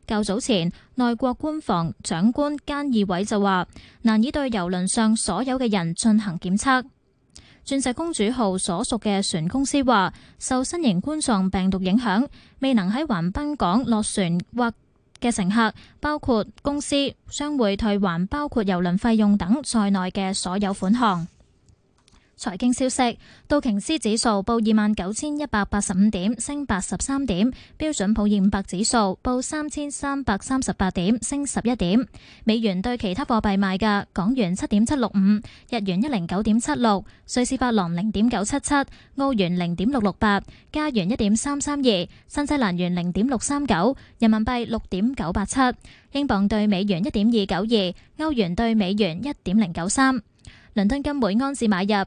較早前，內閣官房長官菅義偉就話難以對郵輪上所有嘅人進行檢測。鑽石公主號所屬嘅船公司話，受新型冠狀病毒影響，未能喺橫濱港落船或嘅乘客，包括公司，將會退還包括郵輪費用等在內嘅所有款項。財經消息，道瓊斯指數報29,185點，升83點；標準普爾500指數報3,338點，升11點。美元對其他貨幣賣價：港元7.765，日元109.76，瑞士法郎0.977，澳元0.668，加元1.332，新西蘭元0.639，人民幣6.987，英鎊對美元1.292，歐元對美元1.093。倫敦金每安士買入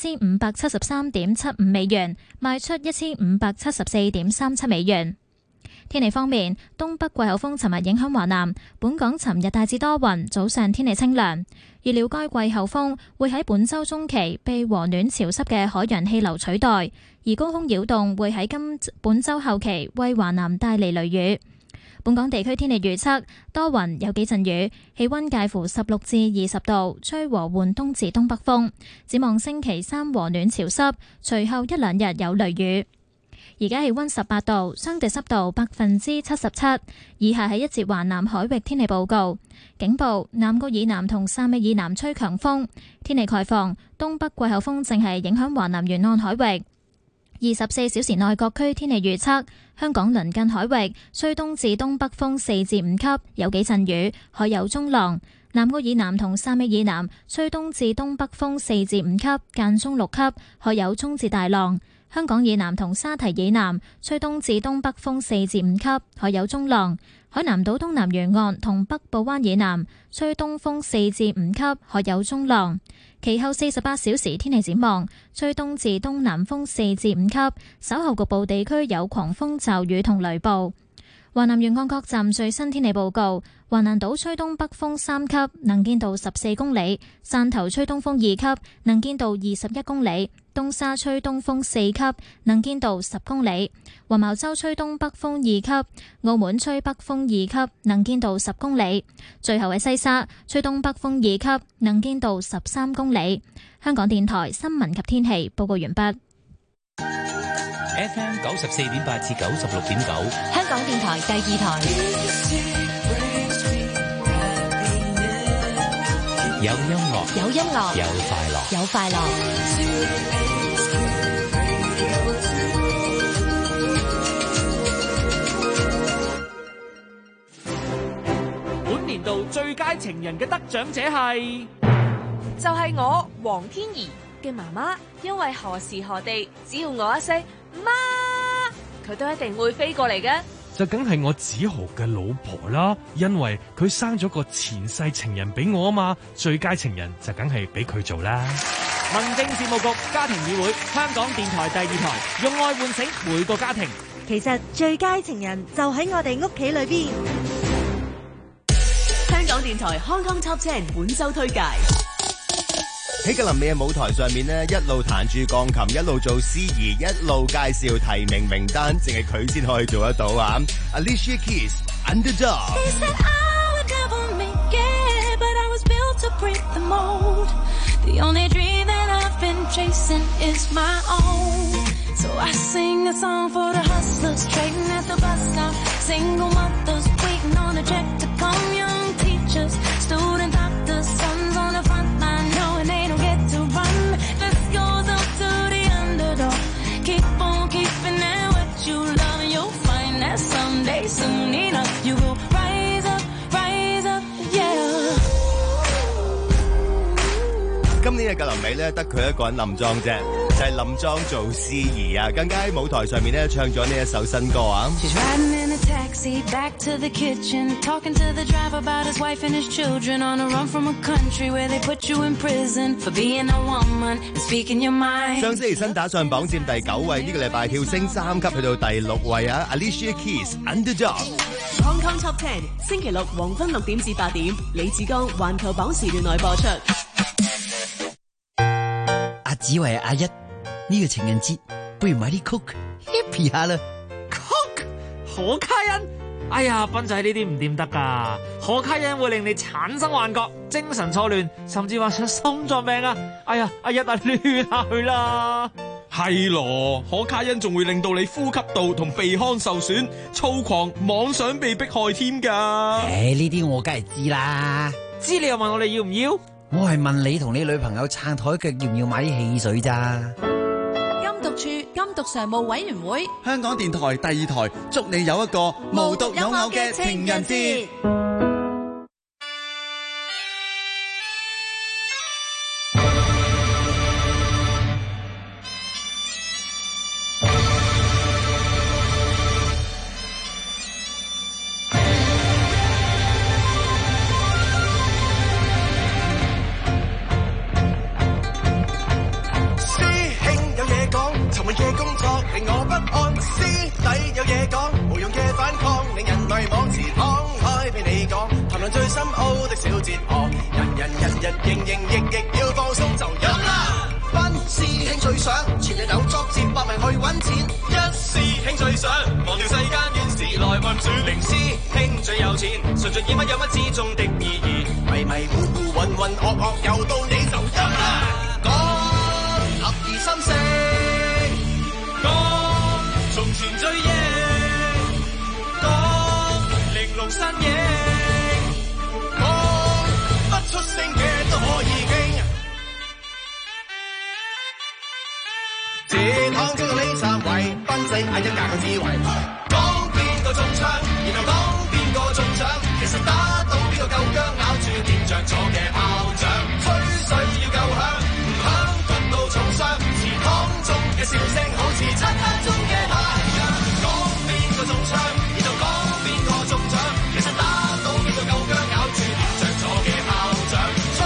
1573.75美元，賣出1574.37美元。天氣方面，東北季候風尋日影響華南，本港尋日大致多雲，早上天氣清涼。預料該季候風會喺本週中期被和暖潮濕嘅海洋氣流取代，而高空擾動會喺本週後期為華南帶嚟雷雨。本港地區天氣預測，多雲有幾陣雨，氣溫介乎16至20度，吹和緩東至東北風。展望星期三和暖潮濕，隨後一兩日有雷雨。而家氣溫18度，相對濕度77%。以下係一節華南海域天氣報告。警報：南澳以南同汕尾以南吹強風，天氣概況，東北季候風正係影響華南沿岸海域。24小時內各區天氣預測：香港鄰近海域吹東至東北風4至5級，有幾陣雨，海有中浪；南澳以南同汕尾以南吹東至東北風4至5級，間中6級，海有中至大浪；香港以南同沙堤以南吹東至東北風4至5級，海有中浪；海南島東南沿岸同北部灣以南吹東風4至5級，海有中浪。其後48小時天氣展望，吹東至東南風4至5級，稍後局部地區有狂風驟雨同雷暴。華南沿岸各站最新天氣報告：華南島吹東北風3級，能見度14公里；汕頭吹東風2級，能見度21公里；東沙吹東風4級，能見度10公里；黃茅洲吹東北風2級，澳門吹北風2級，能見度10公里。最後喺西沙吹東北風2級，能見度13公里。香港電台新聞及天氣報告完畢。 FM 94.8至96.9， 香港電台第二台。 有音樂， 有音樂， 有快樂， 有快樂。 本年度最佳情人嘅得獎者係， 就係我黃天怡嘅媽媽，因為何時何地，只要我一聲媽，佢都一定會飛過嚟嘅。 就梗係我子豪嘅老婆啦，因為佢生咗個前世情人俾我啊嘛，最佳情人就梗係俾佢做啦。 民政事務局家庭議會，香港電台第二台，用愛喚醒每個家庭。 其實最佳情人就喺我哋屋企裏邊。 香港電台 Hong Kong Top 10本周推介。 喺格林美嘅舞台上面呢，一路彈住鋼琴，一路做司儀，一路介紹提名名單，淨係佢先可以做得到啊 ！Alicia Keys Underdog。今年嘅格林美咧，得佢一個人冧莊啫，就係冧莊做司儀啊！更加喺舞台上面咧唱咗呢一首新歌啊！上星期新打上榜佔第9位，呢個禮拜跳升3級去到第6位啊 ！Alicia Keys Underdog。Hong Kong Top 10星期六黃昏6點至8點，李志剛環球榜時段內播出。 只為阿一呢個情人節，不如買啲 Coke happy 下啦。 Coke 可卡因哎呀，斌仔呢啲唔掂得噶，可卡因會令你產生幻覺、精神錯亂，甚至患上心臟病啊！哎呀，阿一啊，亂下去啦。 係咯，可卡因仲會令到你呼吸道同鼻腔受損、躁狂、妄想被迫害添㗎。 呢啲我梗係知啦。 知你又問我哋要唔要？ 我係問你同你女朋友撐台腳要唔要買啲汽水咋？ 禁毒處禁毒常務委員會， 香港電台第2台，祝你有一個無獨有偶嘅情人節。 最深奧的小哲學，人營亦要放鬆就飲啦。班師兄最想全日有作節百名去揾錢，一師兄最想忘掉世間怨事來運轉，零師兄最有錢，純粹演乜有乜之中的意義，迷糊混噩又到你就飲啦。講合二心聲，講從前追憶，講玲瓏身影。出聲嘅都可以傾，這趟中個李燦偉，賓仔嗌一架個智慧，講邊個中槍，然後講邊個中獎，其實打到邊個夠薑，咬住掂着咗嘅炮仗，吹水要夠響，唔響焗到重傷，祠堂中嘅笑聲好似漆黑中嘅太陽，講邊個中槍，然後講邊個中獎，其實打到邊個夠薑，咬住掂着咗嘅炮仗。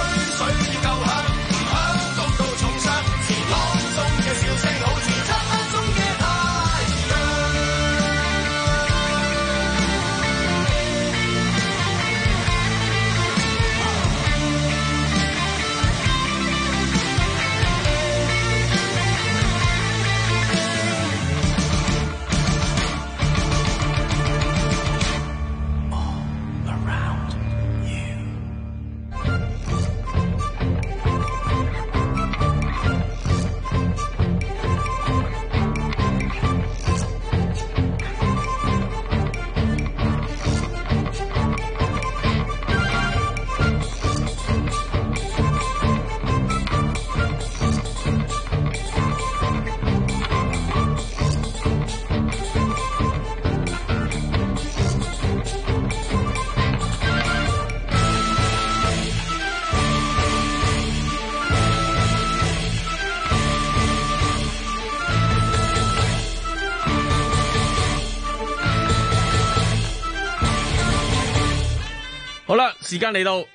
好啦，時間嚟到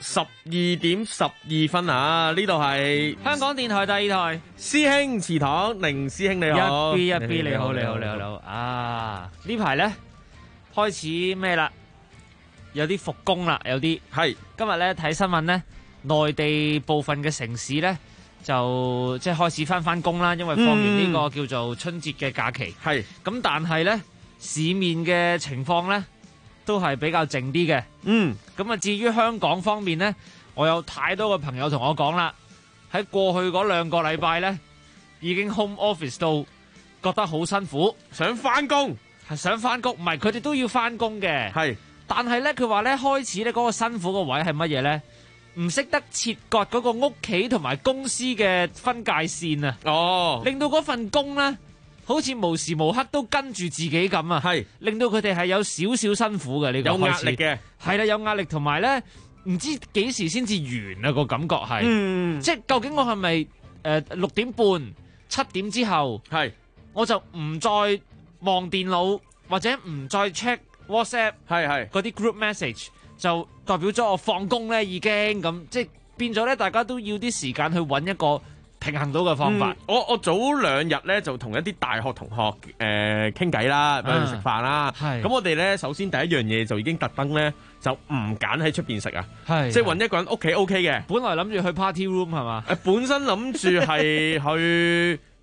12:12啊！呢度係香港電台第2台， 師兄祠堂，寧師兄你好， 一 B 你好啊！呢排咧開始咩啦？有啲復工啦，有啲係今日咧睇新聞咧，內地部分嘅城市咧就即係開始翻工啦，因為放完呢個叫做春節嘅假期。 係咁，但係咧市面嘅情況咧都係比較靜啲嘅。咁啊，至於香港方面咧，我有太多嘅朋友同我講啦，喺過去嗰2個禮拜咧，已經 home office 到覺得好辛苦， 想翻工， 係想翻工，唔係佢哋都要翻工嘅， 係。 但係咧，佢話咧開始咧嗰個辛苦個位係乜嘢咧？唔識得切割嗰個屋企同埋公司嘅分界線啊！ 哦， 令到嗰份工咧，好似無時無刻都跟住自己咁啊！ 係，令到佢哋係有少少辛苦嘅呢個開始， 有壓力嘅， 係啦，有壓力同埋咧，唔知幾時先至完啊個感覺係，即係究竟我係咪6點半、7點之後， 係我就唔再望電腦或者唔再 check WhatsApp 係嗰啲 group message， 就代表咗我放工咧已經咁，即係變咗咧，大家都要啲時間去揾一個平衡到嘅方法。 我早2日咧就同一啲大學同學傾偈啦，去食飯啦。咁我哋咧首先第一樣嘢就已經特登咧就唔揀喺出邊食啊，即係揾一個人屋企 OK 嘅。 本來諗住去 party room 係嘛？ 本身諗住係去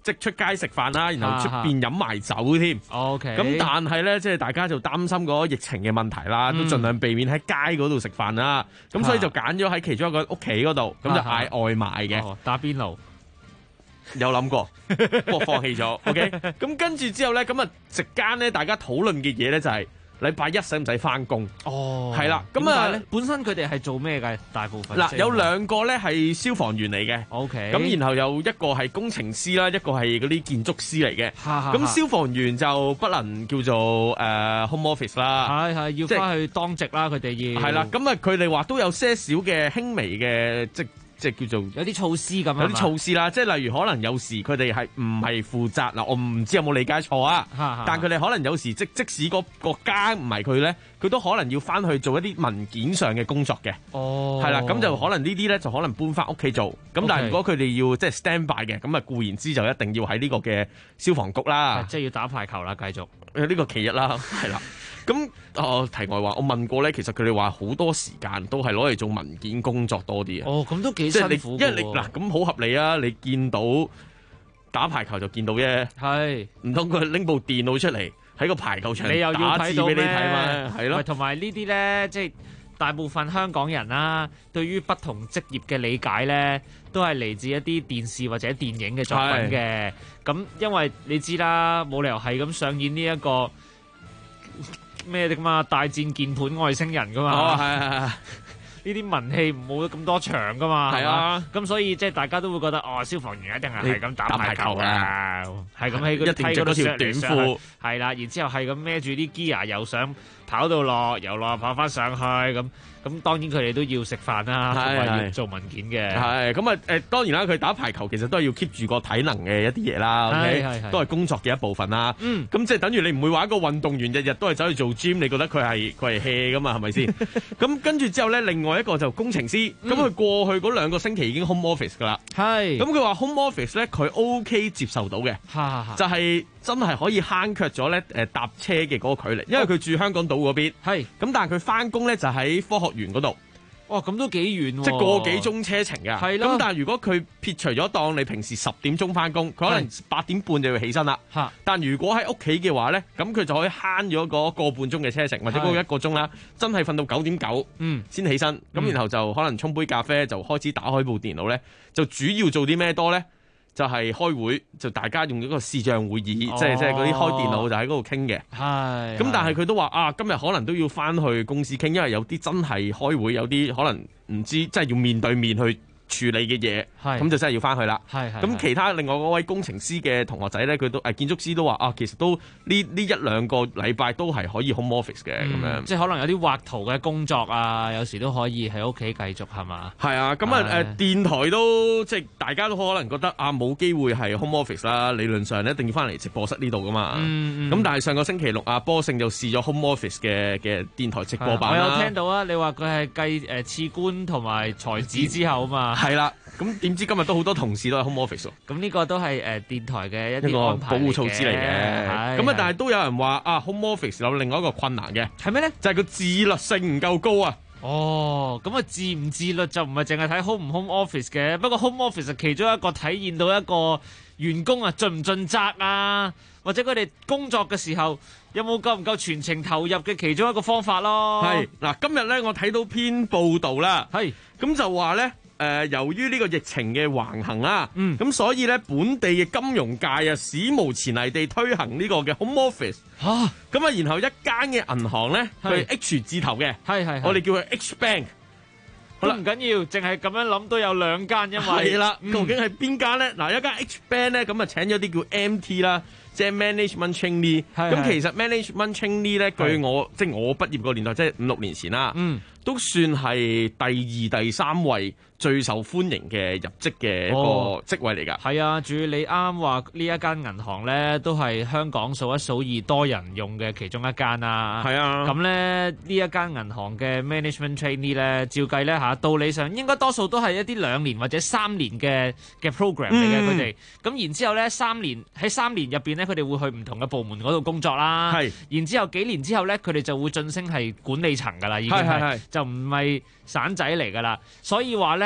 即係出街食飯啦，然後出邊飲埋酒添。 OK。 咁但係咧，即係大家就擔心嗰個疫情嘅問題啦，都盡量避免喺街嗰度食飯啦。咁所以就揀咗喺其中一個屋企嗰度，咁就嗌外賣嘅。 打邊爐有諗過，不過放棄咗。OK。咁跟住之後咧，咁啊席間咧，大家討論嘅嘢咧就係禮拜一使唔使翻工？係啦。咁啊， 本身佢哋係做咩嘅？大部分嗱，有兩個咧係消防員嚟嘅。 OK。 咁然後有一個係工程師啦，一個係嗰啲建築師嚟嘅。咁消防員就不能叫做home office 啦。 係要翻去當值啦，佢哋要。 係啦。咁啊，佢哋話都有些少嘅輕微嘅即係叫做有啲措施咁， 有啲措施啦，即係例如可能有時佢哋係唔係負責嗱，我唔知有冇理解錯啊，但佢哋可能有時即使個家唔係佢咧，佢都可能要翻去做一啲文件上嘅工作嘅。係啦，咁就可能呢啲咧就可能搬翻屋企做。咁但係如果佢哋要即係 stand by 嘅，咁啊固然之就一定要喺呢個嘅消防局啦， 即係要打排球啦，繼續呢個其一啦，係啦。咁題外話，我問過咧，其實佢哋話好多時間都係攞嚟做文件工作多啲啊。 咁都幾辛苦。 因為你嗱咁好合理啊！你見到打排球就見到啫， 係唔通佢拎部電腦出嚟喺個排球場你又要打字俾你睇嘛？係咯。 同埋呢啲咧，即係大部分香港人啦，對於不同職業嘅理解咧，都係嚟自一啲電視或者電影嘅作品嘅。咁因為你知啦，冇理由係咁上演呢一個咩㗎嘛，大戰鍵盤外星人㗎嘛。 係。 呢啲文戲冇咁多場噶嘛，係啊，咁所以即係大家都會覺得消防員一定係咁打排球啊，係咁喺嗰啲梯嗰度條短褲，係啦，然之後係咁孭住啲 gear 又上跑到落，又落跑翻上去咁當然佢哋都要食飯啦，同埋要做文件嘅。係咁啊當然啦，佢打排球其實都係要 keep 住個體能嘅一啲嘢啦，OK，都係工作嘅一部分啦。咁即係等於你唔會話一個運動員日日都係走去做 gym，你覺得佢係 hea 噶嘛？係咪先？咁跟住之後咧，另外一個就工程師，咁佢過去嗰2個星期已經 home office 噶啦。係。咁佢話 home office 咧，佢 OK 接受到嘅，就係真係可以慳卻咗咧搭車嘅嗰個距離，因為佢住香港島嗰邊。係。咁但係佢翻工咧就喺科學園嗰度。 哇，咁都幾遠喎！ 即係個幾鐘車程㗎。係咯。咁但係如果佢撇除咗當你平時10點鐘翻工，佢可能8點半就要起身啦。嚇！但如果喺屋企嘅話咧，咁佢就可以慳咗嗰個半鐘嘅車程，或者嗰1個鐘啦，真係瞓到9點9，先起身。咁然後就可能沖杯咖啡，就開始打開部電腦咧，就主要做啲咩多咧？就係開會，就大家用一個視像會議，即係嗰啲開電腦就喺嗰度傾嘅。係。咁但係佢都話今日可能都要翻去公司傾，因為有啲真係開會，有啲可能唔知，即係要面對面去處理嘅嘢，咁就真係要翻去啦。咁其他另外嗰位工程師嘅同學仔咧，佢都建築師都話其實都呢1-2個禮拜都係可以 home office 嘅咁樣。即係可能有啲畫圖嘅工作啊，有時都可以喺屋企繼續係嘛？係啊，咁電台都即係大家都可能覺得冇機會係 home office 啦，理論上一定要翻嚟直播室呢度噶嘛。咁但係上個星期六波勝就試咗 home office 嘅電台直播版啦。我有聽到啊，你話佢係計次官同埋才子之後啊嘛。係啦，咁點知今日都好多同事都係 home office 喎。咁呢個都係電台嘅一個保護措施嚟嘅。咁但係都有人話home office 有另外一個困難嘅，係咩咧？就係個自律性唔夠高啊。咁自唔自律就唔係淨係睇 home 唔 home office 嘅。不過 home office 係其中一個體現到一個員工盡唔盡責啊，或者佢哋工作嘅時候有冇夠唔夠全程投入嘅其中一個方法咯。係嗱，今日咧我睇到篇報道啦，係咁就話咧。由於呢個疫情嘅橫行啦，咁所以咧本地嘅金融界史無前例地推行呢個嘅 home office。咁然後一間嘅銀行咧，佢係 H 字頭嘅，我哋叫佢 H Bank。好啦，唔緊要，淨係咁樣諗都有2間，因為係啦，究竟係邊間咧？嗱，一間 H Bank 咧，咁請咗啲叫 MT 啦，即係 management trainee。咁其實 management trainee 咧，據我即係我畢業個年代，即係5-6年前啦，都算係第2、第3位最受歡迎嘅入職嘅一個職位嚟㗎。係啊，主要你啱話呢一間銀行咧，都係香港數一數二多人用嘅其中一間啦。係啊，咁咧呢一間銀行嘅 management trainee 咧，照計咧道理上應該多數都係一啲2年或者3年嘅 program 嚟嘅佢哋。咁然之後咧3年入邊咧，佢哋會去唔同嘅部門嗰度工作啦。係。然之後幾年之後咧，佢哋就會晉升係管理層㗎啦，已經係就唔係散仔嚟㗎啦。所以話咧。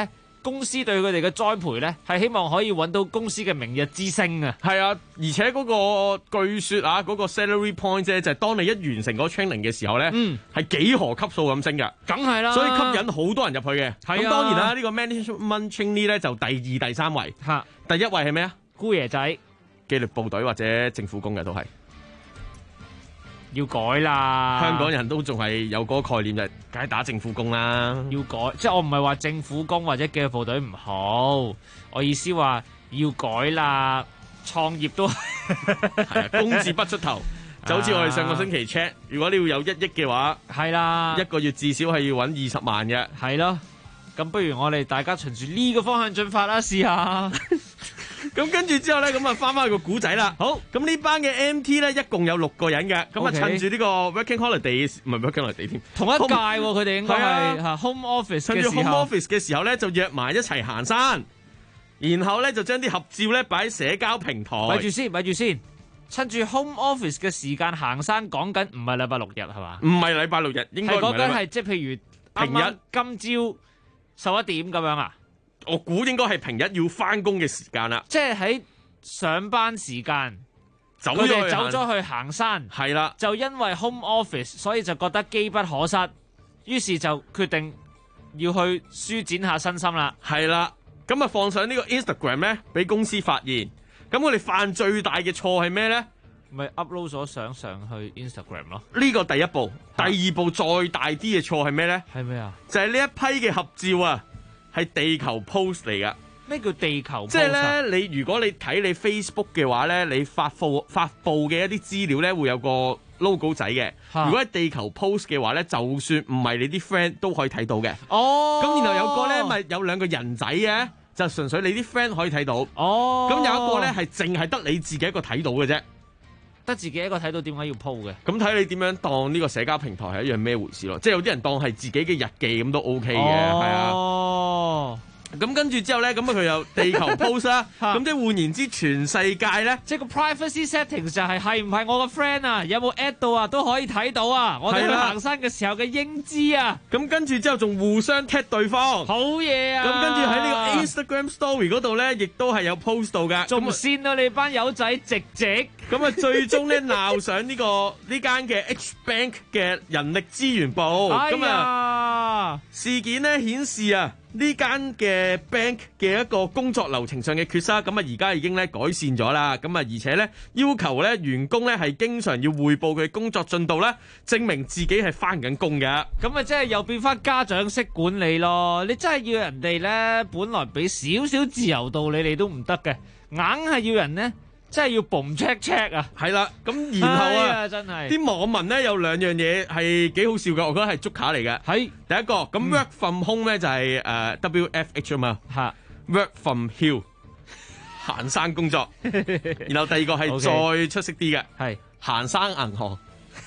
公司對佢哋嘅栽培咧，係希望可以揾到公司嘅明日之星啊。 係啊，而且嗰個據說啊，嗰個 salary point 咧，就係當你一完成嗰個 training 嘅時候咧，係幾何級數咁升㗎。 梗係啦， 所以吸引好多人入去嘅。咁當然啦，呢個 management trainee 咧就第二、第三位。第一位係咩啊？ 姑爺仔、 紀律部隊或者政府工嘅都係。 要改啦！ 香港人都仲係有嗰個概念，就梗係打政府工啦。 要改，即係我唔係話政府工或者紀律部隊唔好，我意思話要改啦。創業都係啊，工字不出頭，就好似我哋上個星期 check， 如果你要有1億嘅話， 係啦， 一個月至少係要揾20萬嘅。 係咯，咁不如我哋大家循住呢個方向進發啦，試下。 咁跟住之後咧，咁啊翻去個古仔啦。好，咁呢班嘅 MT 咧，一共有6個人嘅。咁啊，趁住呢個 working holiday 唔係 working holiday 添， 同一屆佢哋應該係 home office 趁住 home office 嘅時候咧，就約埋一齊行山，然後咧就將啲合照咧擺喺社交平台。 咪住先，趁住 home office 嘅時間行山，講緊唔係禮拜6日係嘛？ 唔係禮拜6日，應該唔係。 係講緊係即係譬如平日今朝11點咁樣啊？ 我估應該係平日要翻工嘅時間啦， 即係喺上班時間，佢哋走咗去行山， 係啦， 就因為 home office，所以就覺得機不可失，於是就決定要去舒展下身心啦。 係啦，咁啊放上呢個 Instagram 咧，俾公司發現。咁我哋犯最大嘅錯係咩咧？ 咪 upload 咗相上去 Instagram 咯。 呢個第一步，第二步再大啲嘅錯係咩咧？ 係咩啊？ 就係呢一批嘅合照啊！係地球 post 嚟噶。 咩叫地球 post？ 即係咧，你如果你睇你 Facebook 嘅話咧，你發布嘅一啲資料咧，會有個 logo 仔嘅。如果係地球 post 嘅話咧，就算唔係你啲 friend 都可以睇到嘅。 哦。 咁然後有個咧，咪有2個人仔嘅，就純粹你啲 friend 可以睇到。 哦。 咁有一個咧係淨係得你自己一個睇到嘅啫。 得自己一個睇到，點解要 po 嘅？ 咁睇你點樣當呢個社交平台係一樣咩回事咯？即係有啲人當係自己嘅日記咁都 OK 嘅，係啊。哦。咁跟住之後咧，咁佢又地球 post 啦。咁即係換言之，全世界咧， 即係個 privacy settings 就係唔係我個 friend 啊？有冇 at 到啊？都可以睇到啊！我哋去行山嘅時候嘅英姿啊！ 咁跟住之後仲互相 tag 對方， 好嘢啊！ 咁跟住喺呢個 Instagram Story 嗰度咧，亦都係有 post 到㗎。 仲線到你班友仔直。 咁啊，最終咧鬧上呢間嘅 H Bank 嘅人力資源部。咁啊，事件咧顯示啊，呢間嘅 bank 嘅一個工作流程上嘅缺失，咁啊而家已經咧改善咗啦。咁啊而且咧要求咧員工咧係經常要匯報佢工作進度啦，證明自己係翻緊工嘅。 咁啊，即係又變翻家長式管理咯。你真係要人哋咧，本來俾少少自由度你哋都唔得嘅，硬係要人咧。真係要 boom check 啊！ 係啦，咁然後啊， 真係啲網民咧有2樣嘢係幾好笑嘅，我覺得係捉卡嚟嘅。 係第一個咁 work from home 咧就係WFH 啊嘛，work from hill 行山工作。然後第二個係再出色啲嘅，係行山銀行。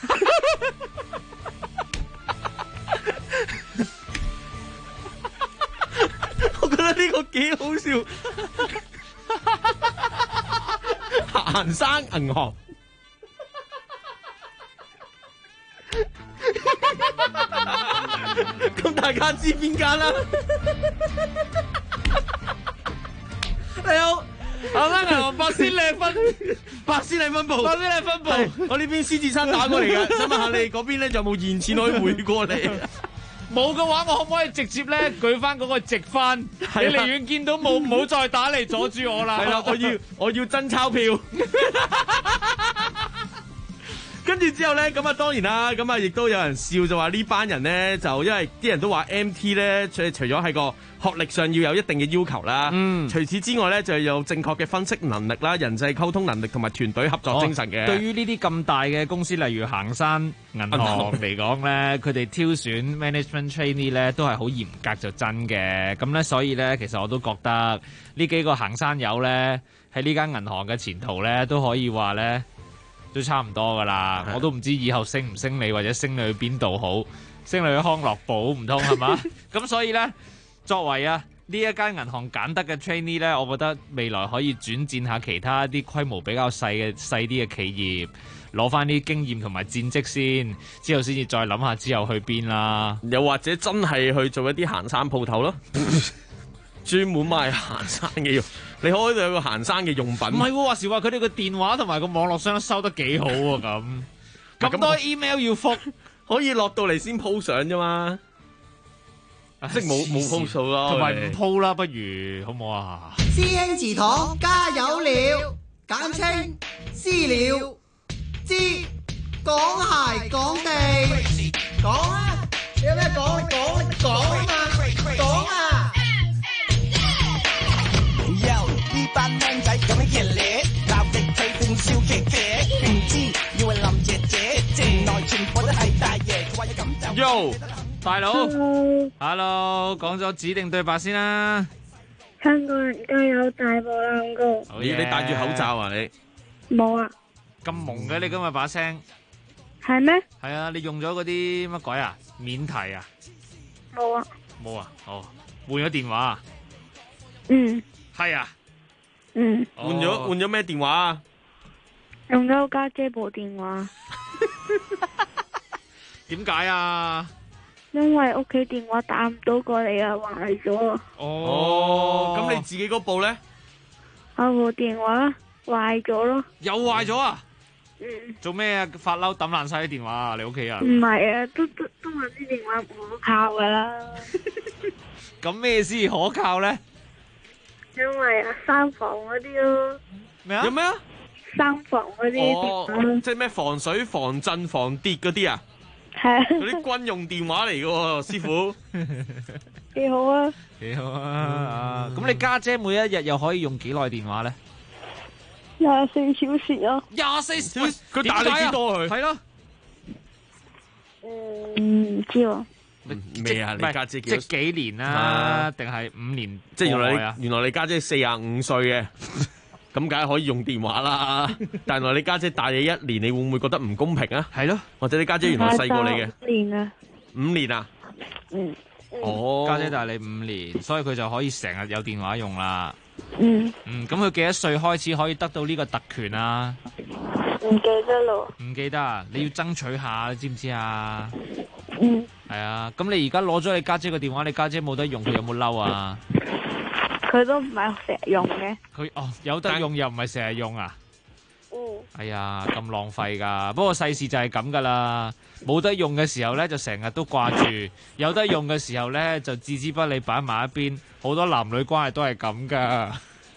我覺得呢個幾好笑。行山銀行，咁大家知邊間啦？你好，行山銀行8仙嶺分部，8仙嶺分部，我呢邊獅子山打過嚟嘅，想問下你嗰邊咧，有冇現錢可以匯過嚟？ 冇嘅話，我可唔可以直接咧舉翻嗰個直翻？你離遠見到冇，唔好再打嚟阻住我啦。 係啦，我要真鈔票。跟住之後咧，咁啊當然啦，咁啊亦都有人笑就話呢班人咧，就因為啲人都話 MT 咧，除咗喺個學歷上要有一定嘅要求啦，除此之外咧就有正確嘅分析能力啦、人際溝通能力同埋團隊合作精神嘅。 對於呢啲咁大嘅公司，例如行山銀行嚟講咧，佢哋挑選 management trainee 咧都係好嚴格就真嘅。咁咧，所以咧，其實我都覺得呢幾個行山友咧喺呢間銀行嘅前途咧都可以話咧。都差唔多噶啦，我都唔知以後升唔升你或者升你去邊度好，升你去康樂寶唔通係嘛？咁所以呢，作為呢一間銀行揀得嘅 trainee 呢，我覺得未來可以轉戰下其他啲規模比較細啲嘅企業，攞翻啲經驗同埋戰績先，之後先至再諗下之後去邊啦。 又或者真係去做一啲行山鋪頭咯。 專門賣行山嘅用，你開到有個行山嘅用品。 唔係喎，話時話佢哋個電話同埋個網絡商都收得幾好喎，咁多 email 要覆， 可以落到嚟先 po 相啫嘛。即係冇 po 數啦， 同埋唔 po 啦，不如好唔好啊？ 師兄祠堂加油了，簡稱私了，知講鞋講地，講啊！你有咩講？講啊嘛，講啊！ Yo， 呢班靚仔咁樣熱烈，鬧極佢仲笑騎騎，唔知以為林姐姐，城內全部都係大爺，話要咁就。 Yo， 大佬 ，Hello， 講咗指定對白先啦。 香港人加油，大步浪高。 你戴住口罩啊你？ 冇啊。 咁蒙嘅你今日把聲。 係咩？ 係啊，你用咗嗰啲乜鬼啊？免提啊？ 冇啊。 冇啊？哦，換咗電話啊？ 嗯。 係啊。 嗯。 換咗咩電話啊？ 用咗家姐部電話。 點解啊？ 因為屋企電話打唔到過嚟啊，壞咗。 哦，咁你自己嗰部咧？ 我部電話壞咗咯。 又壞咗啊？ 嗯。 做咩啊？發嬲抌爛晒啲電話啊？你屋企人？ 唔係啊，都話啲電話唔可靠噶啦。 咁咩先可靠咧？ 因為啊，三防嗰啲咯。 咩啊？ 有咩啊？ 三防嗰啲。 即係咩防水、防震、防跌嗰啲啊？ 係啊。 嗰啲軍用電話嚟嘅喎，師傅。 幾好啊！ 幾好啊！咁你家姐每一日又可以用幾耐電話咧 ？24小時啊 ！24小時， 佢打你幾多佢？ 係咯。 唔知喎。 咩啊？你家姐即係幾年啦？定係5年？ 即係原來你家姐45歲嘅，咁梗係可以用電話啦。但係原來你家姐大你1年，你會唔會覺得唔公平啊？ 係咯。 或者你家姐原來細過你嘅 5年啊 ？5年啊？ 嗯。 哦，家姐大你5年，所以佢就可以成日有電話用啦。 嗯。 咁佢幾多歲開始可以得到呢個特權啊？ 唔記得咯。 唔記得啊？你要爭取下，你知唔知啊？ 嗯。 係啊，咁你而家攞咗你家姐個電話，你家姐冇得用，佢有冇嬲啊？ 佢都唔係成日用嘅。 佢有得用又唔係成日用啊？ 嗯。 哎呀，咁浪費噶。不過世事就係咁噶啦，冇得用嘅時候咧就成日都掛住，有得用嘅時候咧就置之不理擺埋一邊。好多男女關係都係咁噶。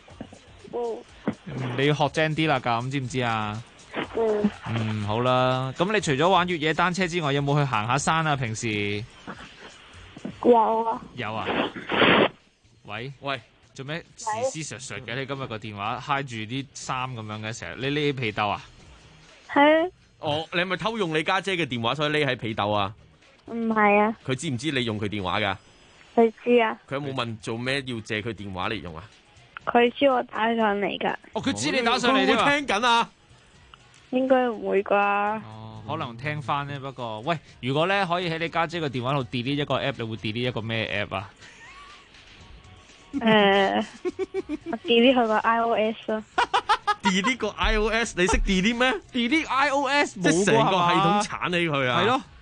你要學精啲啦，咁知唔知啊？好啦，咁你除咗玩越野單車之外，有冇去行下山啊？平時有啊。 有啊。喂，做咩時時實實嘅？你今日個電話揩住啲衫咁樣嘅，成日你匿被竇啊？ 係。 你係咪偷用你家姐嘅電話，所以匿喺被竇啊？ 唔係啊。 佢知唔知你用佢電話噶？ 佢知啊。 佢有冇問做咩要借佢電話嚟用啊？ 佢知我打上嚟噶。 佢知你打上嚟啫嘛？ 聽緊啊？ 應該唔會啩？ 可能聽翻咧。不過，喂，如果咧可以喺你家姐個電話度 delete 一個 app， 你會 delete 一個咩 app 啊？ 我 delete 佢個 iOS 咯。 delete 個 iOS， 你識 delete 咩 ？delete iOS 即係成個系統鏟起佢啊？ 係咯。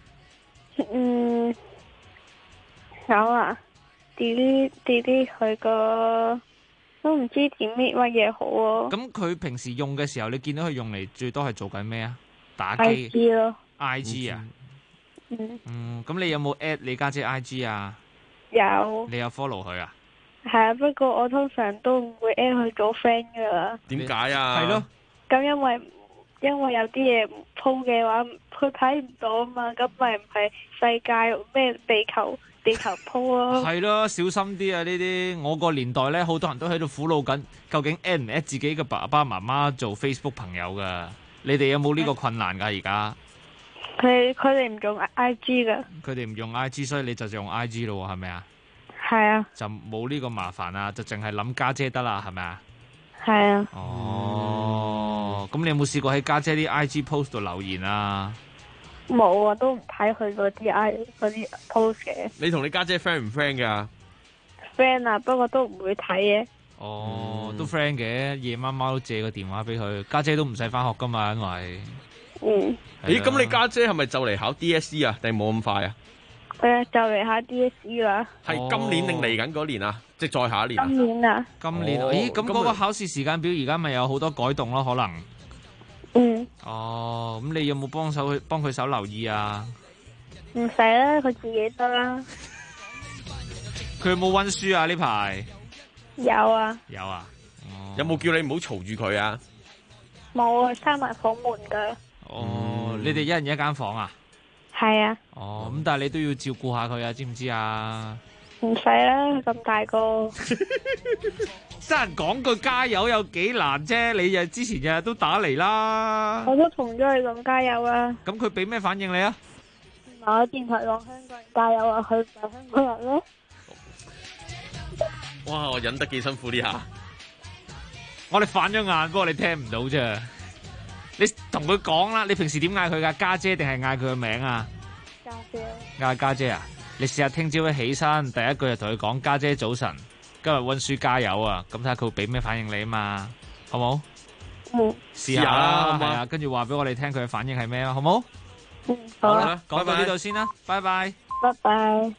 有啊 ，delete 佢個。都唔知點乜嘢好啊！ 咁佢平時用嘅時候，你見到佢用嚟最多係做緊咩啊？打機 IG 咯 ，IG 啊，咁你有冇 at 你家姐 IG 啊？ 有。 你有 follow 佢啊？ 係啊，不過我通常都唔會 at 佢做 friend 噶啦。 點解啊？ 係咯。 咁因為有啲嘢唔 po 嘅話，佢睇唔到啊嘛，咁咪唔係世界咩地球 po 咯。 係咯，小心啲啊！呢啲我個年代咧，好多人都喺度苦惱緊，究竟 at 唔 at 自己嘅爸爸媽媽做 Facebook 朋友噶？你哋有冇呢個困難噶？而家佢哋唔用 IG 噶。 佢哋唔用 IG， 所以你就用 IG 咯，係咪啊？ 係啊。就冇呢個麻煩啊，就淨係諗家姐得啦，係咪啊？ 係啊。 哦，咁你有冇試過喺家姐啲 IG post 度留言啊？ 冇啊，都唔睇佢嗰啲 post 嘅。 你同你家姐 friend 唔 friend 噶 ？friend 啊，不過都唔會睇嘅。 哦，都 friend 嘅，夜媽媽都借個電話俾佢，家姐都唔使翻學噶嘛，因為。 咦，咁你家姐係咪就嚟考 DSE 啊？定冇咁快啊？ 就嚟下 DSE 啦。 係今年定嚟緊嗰年啊？即係再下一年啊？ 今年啊。 今年，咦？咁嗰個考試時間表而家咪有好多改動咯？可能。哦，咁你有冇幫佢手留意啊？ 唔使啦，佢自己得啦。 佢有冇溫書啊？呢排有啊。 有啊。 有冇叫你唔好嘈住佢啊？ 冇啊，閂埋房門噶。 你哋一人一間房啊？ 係啊。 咁但係你都要照顧下佢啊，知唔知啊？ 唔使啦，咁大個。 真人講句加油有幾難啫？你之前日日都打嚟啦。 我都同咗佢咁加油啊。 咁佢俾咩反應你啊？ 我電台講香港人加油啊，佢唔係香港人咧。 哇！我忍得幾辛苦呢下。 我哋反咗眼，不過你聽唔到啫。你同佢講啦，你平時點嗌佢噶？家姐定係嗌佢個名啊？ 家姐。 嗌家姐啊！你試下聽朝一起身，第一句就同佢講：家姐早晨，今日溫書加油啊！咁睇下佢會俾咩反應你啊嘛，好冇？試下啦，係啊，跟住話俾我哋聽佢嘅反應係咩啊，好冇？ 好啦，講到呢度先啦，拜拜。 拜拜。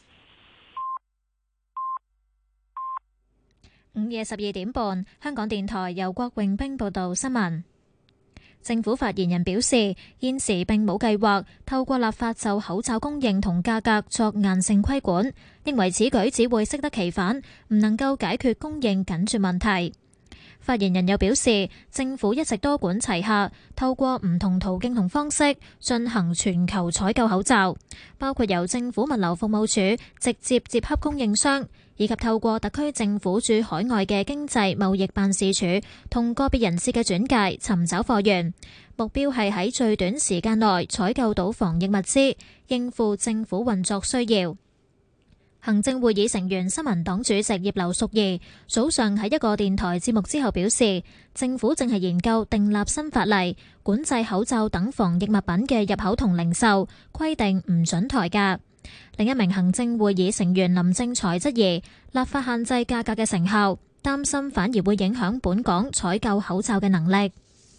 午夜12點半，香港電台由郭榮兵報道新聞。政府發言人表示，現時並冇計劃透過立法就口罩供應同價格作硬性規管，認為此舉只會適得其反，唔能夠解決供應緊絀問題。發言人又表示，政府一直多管齊下，透過唔同途徑同方式進行全球採購口罩，包括由政府物流服務處直接接洽供應商，以及透過特區政府駐海外嘅經濟貿易辦事處同個別人士嘅轉介尋找貨源，目標係喺最短時間內採購到防疫物資，應付政府運作需要。行政會議成員新民黨主席葉劉淑儀早上喺一個電台節目之後表示，政府正係研究訂立新法例，管制口罩等防疫物品嘅入口同零售，規定唔准抬價。另一名行政會議成員林正財質疑立法限制價格嘅成效，擔心反而會影響本港採購口罩嘅能力。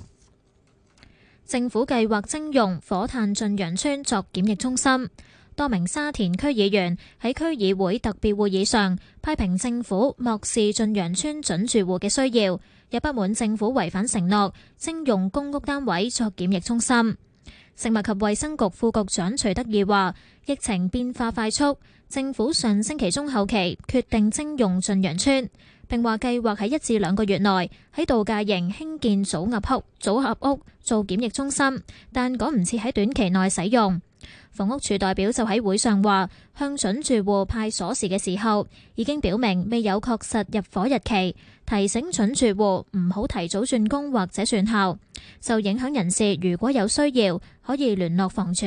政府計劃徵用火炭駿洋邨作檢疫中心。多名沙田區議員喺區議會特別會議上批評政府漠視駿洋邨準住戶嘅需要，又不滿政府違反承諾徵用公屋單位作檢疫中心。食物及衛生局副局長徐德義話，疫情變化快速，政府上星期中後期決定徵用駿洋邨，並話計劃喺1至2個月內喺度假營興建組合屋做檢疫中心，但趕唔切喺短期內使用。房屋署代表就喺會上話，向準住戶派鎖匙嘅時候，已經表明未有確實入伙日期，提醒準住戶唔好提早轉工或者轉校。受影響人士如果有需要，可以聯絡房署。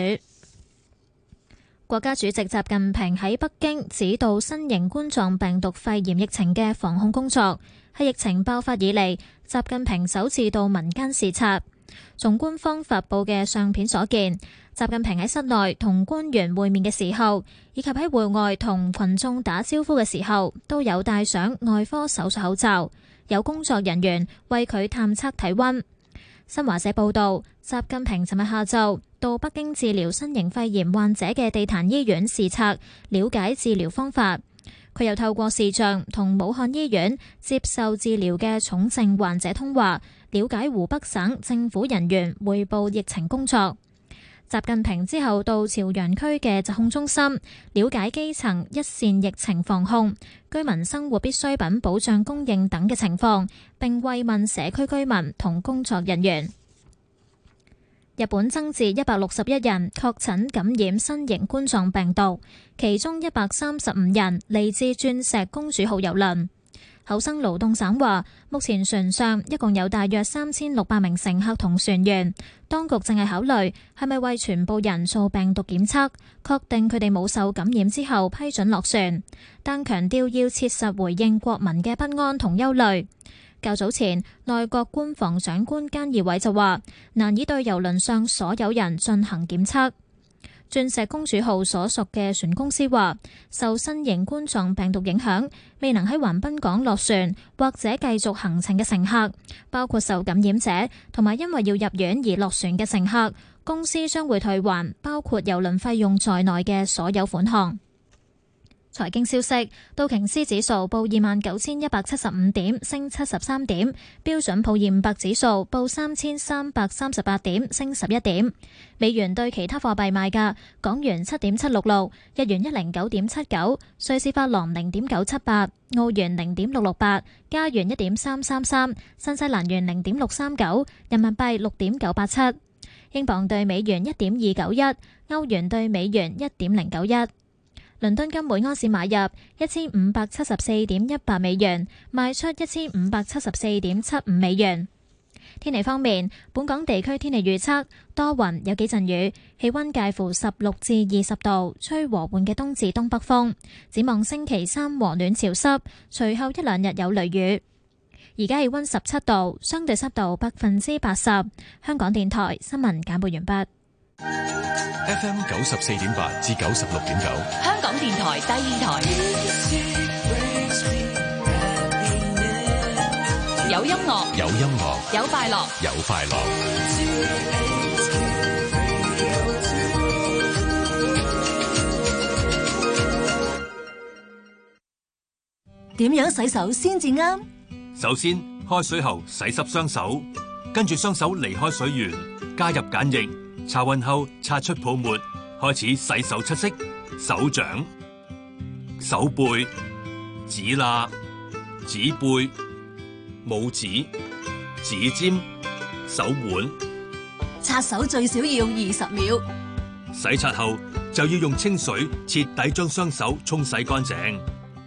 國家主席習近平喺北京指導新型冠狀病毒肺炎疫情嘅防控工作，係疫情爆發以嚟，習近平首次到民間視察。從官方發佈嘅相片所見，習近平喺室內同官員會面嘅時候，以及喺戶外同群眾打招呼嘅時候，都有戴上外科手術口罩，有工作人員為佢探測體溫。新華社報道，習近平尋日下晝到北京治療新型肺炎患者嘅地壇醫院視察，了解治療方法。佢又透過視像同武漢醫院接受治療嘅重症患者通話，了解湖北省政府人員匯報疫情工作。習近平之後到朝陽區嘅疾控中心，了解基層一線疫情防控、居民生活必需品保障供應等嘅情況，並慰問社區居民同工作人員。日本增至161人確診感染新型冠狀病毒，其中135人嚟自鑽石公主號郵輪。厚生勞動省話，目前船上一共有大約3600名乘客同船員，當局正係考慮係咪為全部人做病毒檢測，確定佢哋冇受感染之後批准落船，但強調要切實回應國民嘅不安同憂慮。較早前，內閣官房長官菅義偉就話，難以對郵輪上所有人進行檢測。鑽石公主號所屬嘅船公司話，受新型冠狀病毒影響，未能喺橫濱港落船或者繼續行程嘅乘客，包括受感染者同埋因為要入院而落船嘅乘客， 公司將會退還包括郵輪費用在內嘅所有款項。財經消息，道瓊斯指數報29,175點，升73點；標準普爾500指數報3,338點，升11點。美元對其他貨幣賣價：港元7.766，日元109.79，瑞士法郎0.978，澳元0.668，加元1.333，新西蘭元0.639，人民幣6.987，英鎊對美元1.291，歐元對美元1.091。倫敦金每安士買入1574.18美元，賣出1574.75美元。天氣方面，本港地區天氣預測多雲，有幾陣雨，氣溫介乎16至20度，吹和緩嘅東至東北風。展望星期三和暖潮濕，隨後一兩日有雷雨。而家氣溫17度，相對濕度80%。香港電台新聞簡報完畢。 FM 94.8至96.9， 香港電台第二台，有音樂， 有音樂， 有快樂， 有快樂。 點樣洗手先至啱？ 首先，開水後洗濕雙手，跟住雙手離開水源，加入鹼液。擦勻後擦出泡沫，開始洗手七式：手掌、手背、指罅、指背、拇指、指尖、手腕。 擦手最少要20秒。 洗擦後就要用清水徹底將雙手沖洗乾淨。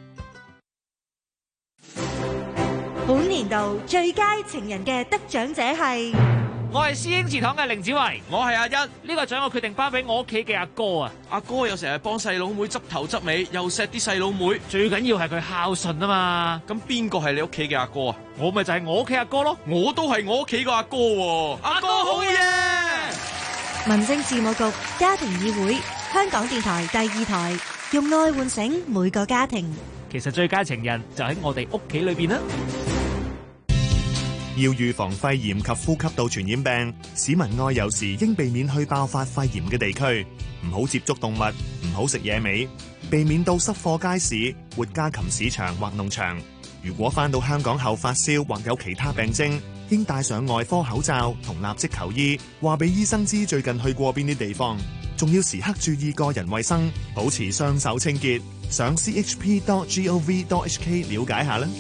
本年度最佳情人嘅得獎者係。 我係師兄祠堂嘅凌子維， 我係阿一。 呢個獎我決定頒俾我屋企嘅阿哥啊！ 阿哥又成日幫細佬妹執頭執尾，又錫啲細佬妹， 最緊要係佢孝順啊嘛！ 咁邊個係你屋企嘅阿哥啊？ 我咪就係我屋企阿哥咯！ 我都係我屋企個阿哥喎！阿哥好嘢！ 民政事務局家庭議會，香港電台第二台，用愛喚醒每個家庭。 其實最佳情人就喺我哋屋企裏邊啦。 要預防肺炎及呼吸道傳染病，市民外遊時應避免去爆發肺炎嘅地區，唔好接觸動物，唔好食野味，避免到濕貨街市、活家禽市場或農場。如果返到香港後發燒或有其他病徵，應戴上外科口罩同立即求醫，話俾醫生知最近去過邊啲地方，仲要時刻注意個人衛生，保持雙手清潔。上 chp.gov.hk 了解下啦。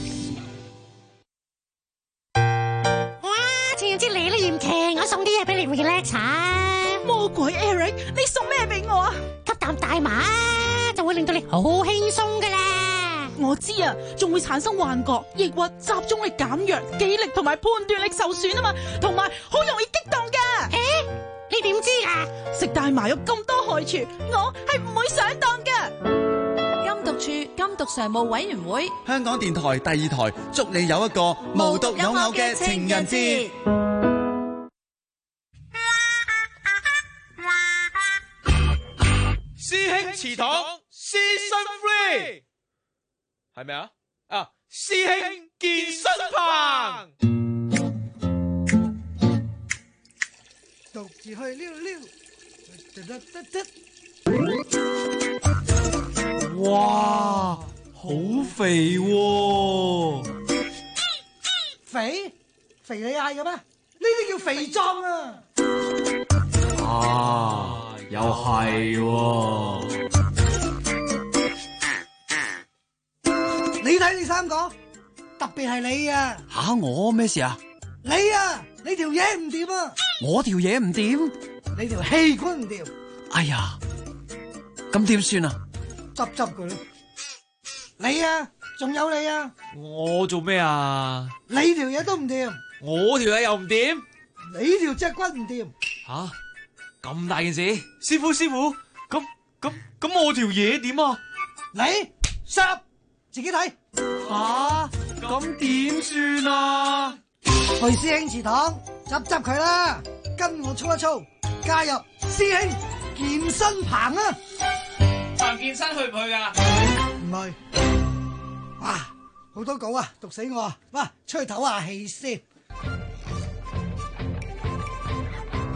我送啲嘢俾你 relax 啊！ 魔鬼 Eric， 你送咩俾我啊？ 吸啖大麻就會令到你好輕鬆噶啦！ 我知啊，仲會產生幻覺、抑鬱、集中力減弱、記憶力同埋判斷力受損啊嘛，同埋好容易激動噶。 誒，你點知啊？ 食大麻有咁多害處，我係唔會上當噶。 禁毒處禁毒常務委員會， 香港電台第二台，祝你有一個無獨有偶嘅情人節。 師兄祠堂 Season 3係咪啊？啊，師兄健身棚， 獨自去溜溜。 哇，好肥喎！ 肥你嗌嘅咩？呢啲叫肥壯啊！ 啊，又係喎！ 你睇你三個，特別係你啊！ 吓，我咩事啊？ 你啊，你條嘢唔掂啊！ 我條嘢唔掂， 你條氣管唔掂。 哎呀，咁點算啊？ 執佢咯！你啊，仲有你啊！ 我做咩啊？ 你條嘢都唔掂， 我條嘢又唔掂， 你條脊骨唔掂。 吓，咁大件事，師傅，咁我條嘢點啊？ 你濕自己睇。 吓，咁點算啊？ 去師兄祠堂執佢啦，跟我操一操，加入師兄健身棚啊！ 彭健身去唔去噶？ 唔去。哇，好多稿啊，讀死我啊！哇，出去唞下氣先。 好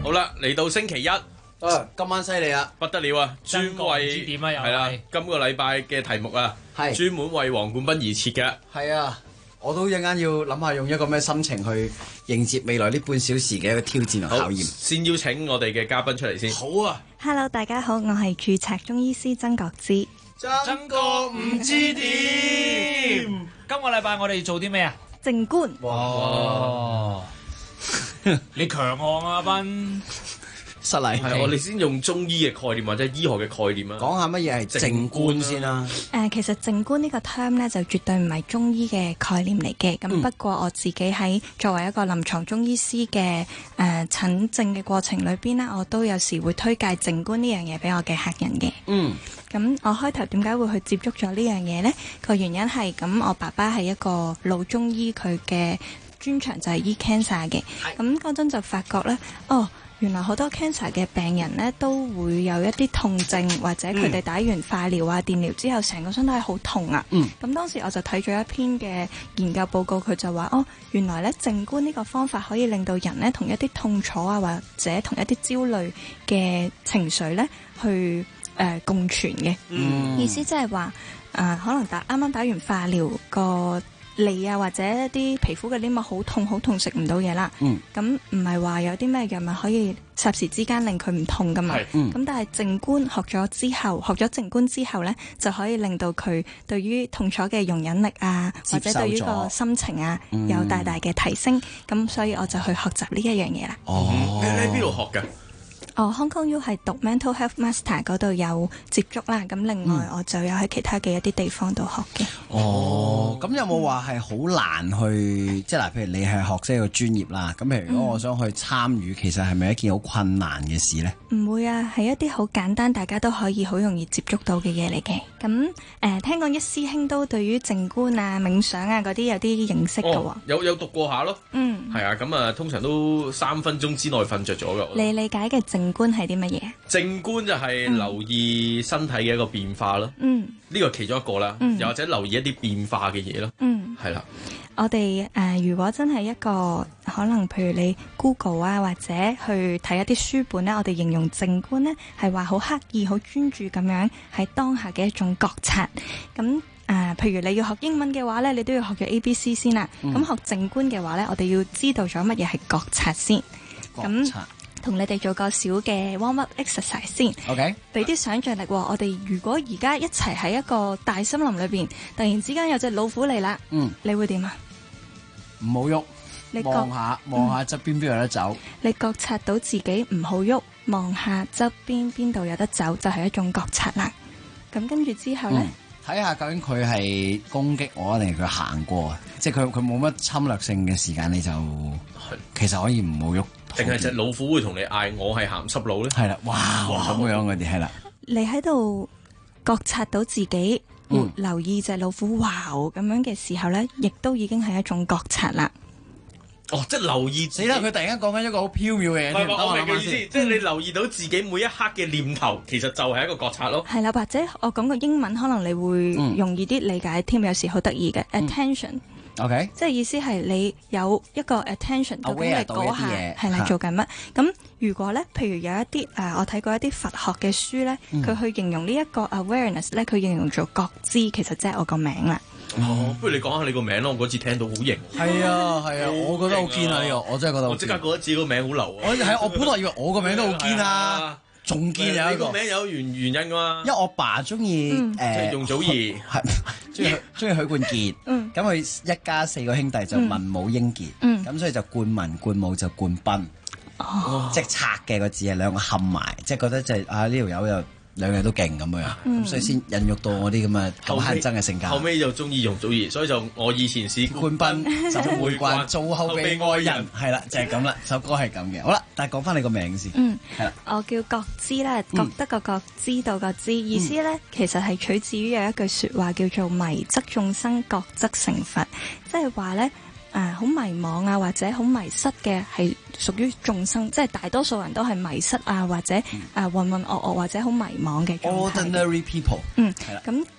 好啦，嚟到星期一， 今晚犀利啊， 不得了啊！專為點啊，又係啦，今個禮拜嘅題目啊，係專門為黃冠斌而設嘅。 係啊，我都一陣間要諗下用一個咩心情去迎接未來呢半小時嘅一個挑戰同考驗。 先邀請我哋嘅嘉賓出嚟先。 好啊 ，Hello， 大家好，我係註冊中醫師曾國芝。 曾國唔知點？今個禮拜我哋做啲咩啊？ 靜觀。 哇！你強項啊，斌。 失禮。 係我哋先用中醫嘅概念或者醫學嘅概念啊， 講下乜嘢係靜觀先啦。 其實靜觀呢個 term 咧就絕對唔係中醫嘅概念嚟嘅。咁不過我自己喺作為一個臨床中醫師嘅診症嘅過程裏邊呢，我都有時會推介靜觀呢樣嘢俾我嘅客人嘅。咁我開頭點解會去接觸咗呢樣嘢呢？個原因係咁，我爸爸係一個老中醫，佢嘅專長就係醫 cancer 嘅。咁嗰陣就發覺呢，原來好多 cancer 嘅病人呢都會有一啲痛症，或者佢哋打完化療啊、電療之後，成個身體好痛啊。咁當時我就睇咗一篇嘅研究報告，佢就話原來呢靜觀呢個方法可以令到人呢同一啲痛楚啊，或者同一啲焦慮嘅情緒呢去共存嘅。意思即係話可能啱啱打完化療個脷啊，或者一啲皮膚嘅黏膜好痛，食唔到嘢啦。咁唔係話有啲咩藥物可以霎時之間令佢唔痛噶嘛。咁但係靜觀學咗靜觀之後呢，就可以令到佢對於痛楚嘅容忍力啊，或者對於個心情啊，有大大嘅提升。咁所以我就去學習呢一樣嘢啦。 你喺邊度學嘅 ？Hong Kong U 係讀 Mental Health Master 嗰度有接觸啦。咁另外我就有喺其他嘅一啲地方度學嘅。 咁有冇話係好難去，即係嗱，譬如你係學即係個專業啦。咁譬如如果我想去參與，其實係咪一件好困難嘅事呢？ 唔會啊，係一啲好簡單，大家都可以好容易接觸到嘅嘢嚟嘅。咁聽講一師兄都對於靜觀啊、冥想啊嗰啲有啲認識嘅喎。 有讀過下咯。係啊，咁啊，通常都3分鐘之內瞓着咗嘅。 你理解嘅靜觀係啲乜嘢？ 靜觀就係留意身體嘅一個變化咯。呢個其中一個啦。又或者留意一啲變化嘅嘢咯。係啦。 我哋如果真係一個可能，譬如你 Google 啊，或者去睇一啲書本咧，我哋形容靜觀咧係話好刻意、好專注咁樣喺當下嘅一種覺察。咁譬如你要學英文嘅話咧，你都要學咗 ABC 先啦。咁學靜觀嘅話咧，我哋要知道咗乜嘢係覺察先。咁同你哋做個小嘅 warm up exercise 先。OK。俾啲想像力喎。我哋如果而家一齊喺一個大森林裏邊，突然之間有隻老虎嚟啦。你會點啊？ 唔好喐，望下側邊邊有得走。 你覺察到自己唔好喐，望下側邊邊度有得走，就係一種覺察啦。咁跟住之後呢， 睇下究竟佢係攻擊我定係佢行過啊？即係佢冇乜侵略性嘅時間，你就其實可以唔好喐。 定係隻老虎會同你嗌我係鹹濕佬咧？ 係啦，哇咁樣嗰啲係啦。 你喺度覺察到自己。留意隻老虎哇咁樣嘅時候呢，亦都已經係一種覺察啦。 即係留意死啦！佢突然間講緊一個好飄妙嘅嘢。 我明嘅意思，即係你留意到自己每一刻嘅念頭，其實就係一個覺察咯。 係啦，或者我講個英文，可能你會容易啲理解添。有時好得意嘅 attention。OK， 即係意思係你有一個 attention， 究竟你嗰下係啦做緊乜？咁如果咧，譬如有一啲我睇過一啲佛學嘅書咧，佢去形容呢一個 awareness 咧，佢形容做覺知，其實即係我個名啦。 不如你講下你個名咯，我嗰次聽到好型。 係啊，我覺得好堅啊呢個，我真係覺得。 我即刻覺得自己個名好流啊！ 我本來以為我個名都好堅啊。仲堅有一個。 你個名有原因噶嘛？ 因為我爸中意容祖兒， 中意許冠傑。咁佢一家4個兄弟就文武英傑。咁所以就冠文冠武就冠斌。即係拆嘅個字係2個冚埋，即係覺得就係呢條友又2樣都勁咁樣，咁所以先孕育到我啲咁嘅好乞人憎嘅性格。 後尾就中意容祖兒，所以就我以前是冠斌就會慣做後備愛人，係啦，就係咁啦。首歌係咁嘅。好啦，但係講翻你個名先。係啦， 我叫覺知啦，覺得個覺，知道個知，意思咧其實係取自於有一句説話叫做迷則眾生，覺則成佛，即係話咧。好迷茫啊，或者好迷失嘅係屬於眾生，即係大多數人都係迷失啊，或者渾渾噩噩或者好迷茫嘅狀態。 Ordinary people。 係啦。咁覺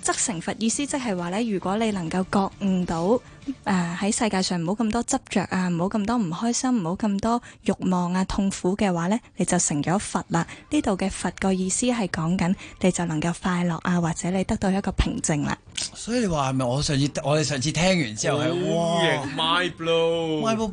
則成佛意思即係話咧，如果你能夠覺悟到喺世界上唔好咁多執着啊，唔好咁多唔開心，唔好咁多慾望啊、痛苦嘅話咧，你就成咗佛啦。呢度嘅佛個意思係講緊你就能夠快樂啊，或者你得到一個平靜啦。 所以你話係咪我哋上次聽完之後係哇 ，mind blow。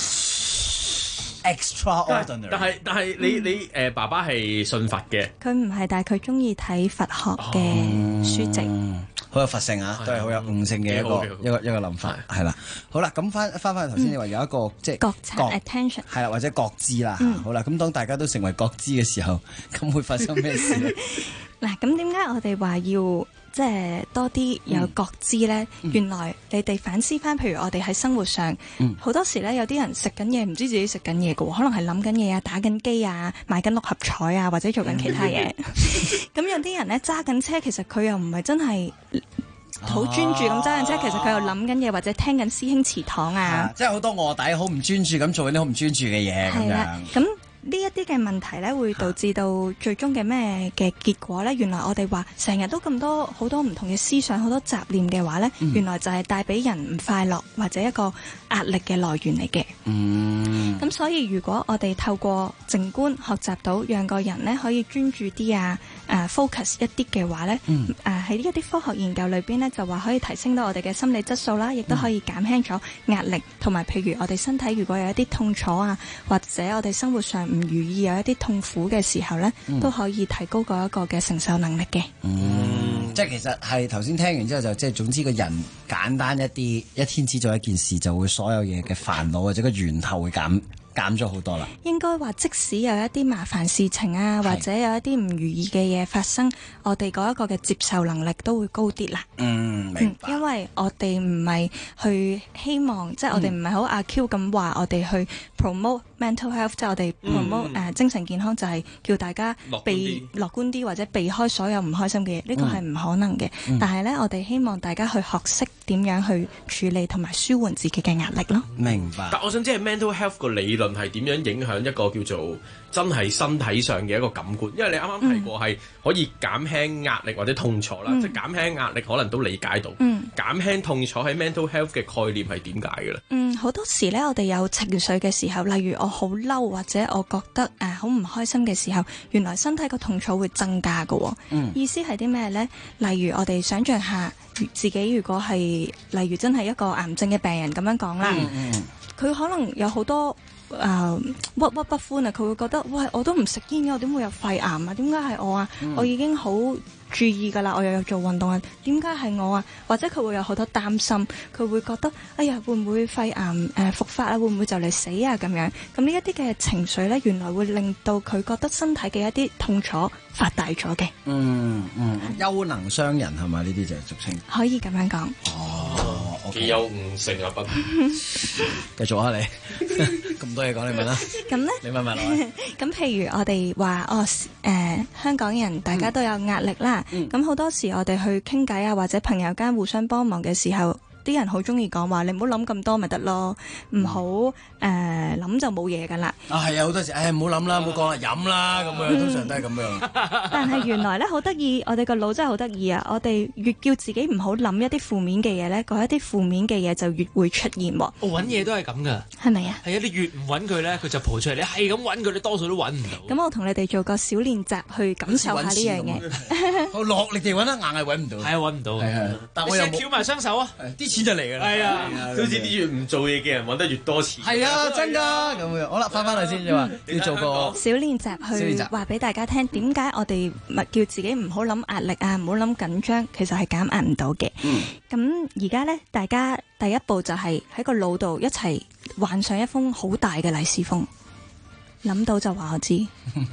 extraordinary， 但係你爸爸係信佛嘅， 佢唔係，但係佢中意睇佛學嘅書籍， 好有佛性啊，都係好有悟性嘅一個諗法，係啦。好啦，咁翻去頭先你話有一個即係覺察 attention， 係啦，或者覺知啦。好啦，咁當大家都成為覺知嘅時候，咁會發生咩事咧？ 嗱，咁點解我哋話要即係多啲有覺知咧？原來你哋反思翻，譬如我哋喺生活上，好多時咧有啲人食緊嘢，唔知自己食緊嘢嘅喎，可能係諗緊嘢啊、打緊機啊、買緊六合彩啊，或者做緊其他嘢。咁有啲人咧揸緊車，其實佢又唔係真係好專注咁揸緊車，其實佢又諗緊嘢，或者聽緊師兄祠堂啊。 即係好多臥底好唔專注咁做緊啲好唔專注嘅嘢咁樣。 咁呢一啲嘅問題咧，會導致到最終嘅咩嘅結果咧？原來我哋話成日都咁多好多唔同嘅思想，好多雜念嘅話咧，原來就係帶俾人唔快樂或者一個壓力嘅來源嚟嘅。咁所以如果我哋透過靜觀學習到，讓個人咧可以專注啲啊，focus 一啲嘅話咧，喺一啲科學研究裏邊咧就話可以提升到我哋嘅心理質素啦，亦都可以減輕咗壓力，同埋譬如我哋身體如果有一啲痛楚啊，或者我哋生活上唔如意有一啲痛苦嘅時候咧，都可以提高嗰一個嘅承受能力嘅。 即係其實係頭先聽完之後就即係總之個人簡單一啲，一天只做一件事，就會所有嘢嘅煩惱或者個源頭會減咗好多啦。 應該話即使有一啲麻煩事情啊，或者有一啲唔如意嘅嘢發生，我哋嗰一個嘅接受能力都會高啲啦。 明白。 因為我哋唔係去希望，即係我哋唔係好阿 Q 咁話，我哋去 promote mental health，即係我哋 promote 精神健康，就係叫大家樂觀啲或者避開所有唔開心嘅嘢，呢個係唔可能嘅。但係呢，我哋希望大家去學識點樣去處理同埋舒緩自己嘅壓力咯。 明白。 但我想知係 mental health 個理論係點樣影響一個叫做真係身體上嘅一個感官？因為你啱啱提過係可以減輕壓力或者痛楚啦，即係減輕壓力可能都理解到。減輕痛楚喺 mental health 嘅概念係點解嘅咧？ 好多時咧，我哋有情緒嘅時候，例如我好嬲或者我覺得好唔開心嘅時候，原來身體個痛楚會增加嘅。意思係啲咩呢？例如我哋想象下自己如果係例如真係一個癌症嘅病人咁樣講啦，佢可能有好多鬱鬱不歡啊，佢會覺得喂，我都唔食煙嘅，我點會有肺癌啊？點解係我啊？我已經好注意噶啦，我又有做運動啊，點解係我啊？或者佢會有好多擔心，佢會覺得哎呀，會唔會肺癌復發啊？會唔會就嚟死啊？咁樣，咁呢一啲嘅情緒呢，原來會令到佢覺得身體嘅一啲痛楚發大咗嘅。 憂能傷人係咪？呢啲就係俗稱。 可以咁樣講。 幾有悟性啊！不， 繼續啊你，咁多嘢講，你問啦。 咁咧， 你問我。 咁譬如我哋話香港人大家都有壓力啦。咁好多時我哋去傾偈啊，或者朋友間互相幫忙嘅時候，啲人好中意講話，你唔好諗咁多咪得咯，唔好諗就冇嘢噶啦。 係啊，好多時唔好諗啦，唔好講啦，飲啦咁樣，通常都係咁樣。 但係原來咧好得意，我哋個腦真係好得意啊！我哋越叫自己唔好諗一啲負面嘅嘢咧，嗰一啲負面嘅嘢就越會出現喎。 我揾嘢都係咁噶， 係咪啊？ 係啊，你越唔揾佢咧，佢就蒲出嚟。你係咁揾佢，你多數都揾唔到。 咁我同你哋做個小練習，去感受下呢樣嘢。 我落力地揾啦，硬係揾唔到。 係啊，揾唔到。 係，但我又冇翹埋雙手啊！ 啲錢就嚟㗎啦。 係啊， 好似啲越唔做嘢嘅人揾得越多錢。 係啊，真㗎咁樣。好啦，翻嚟先就話要做個小練習去話俾大家聽，點解我哋叫自己唔好諗壓力啊，唔好諗緊張，其實係減壓唔到嘅。咁而家呢，大家第一步就係喺個腦度一齊幻想一封好大嘅利是封，諗到就話我知。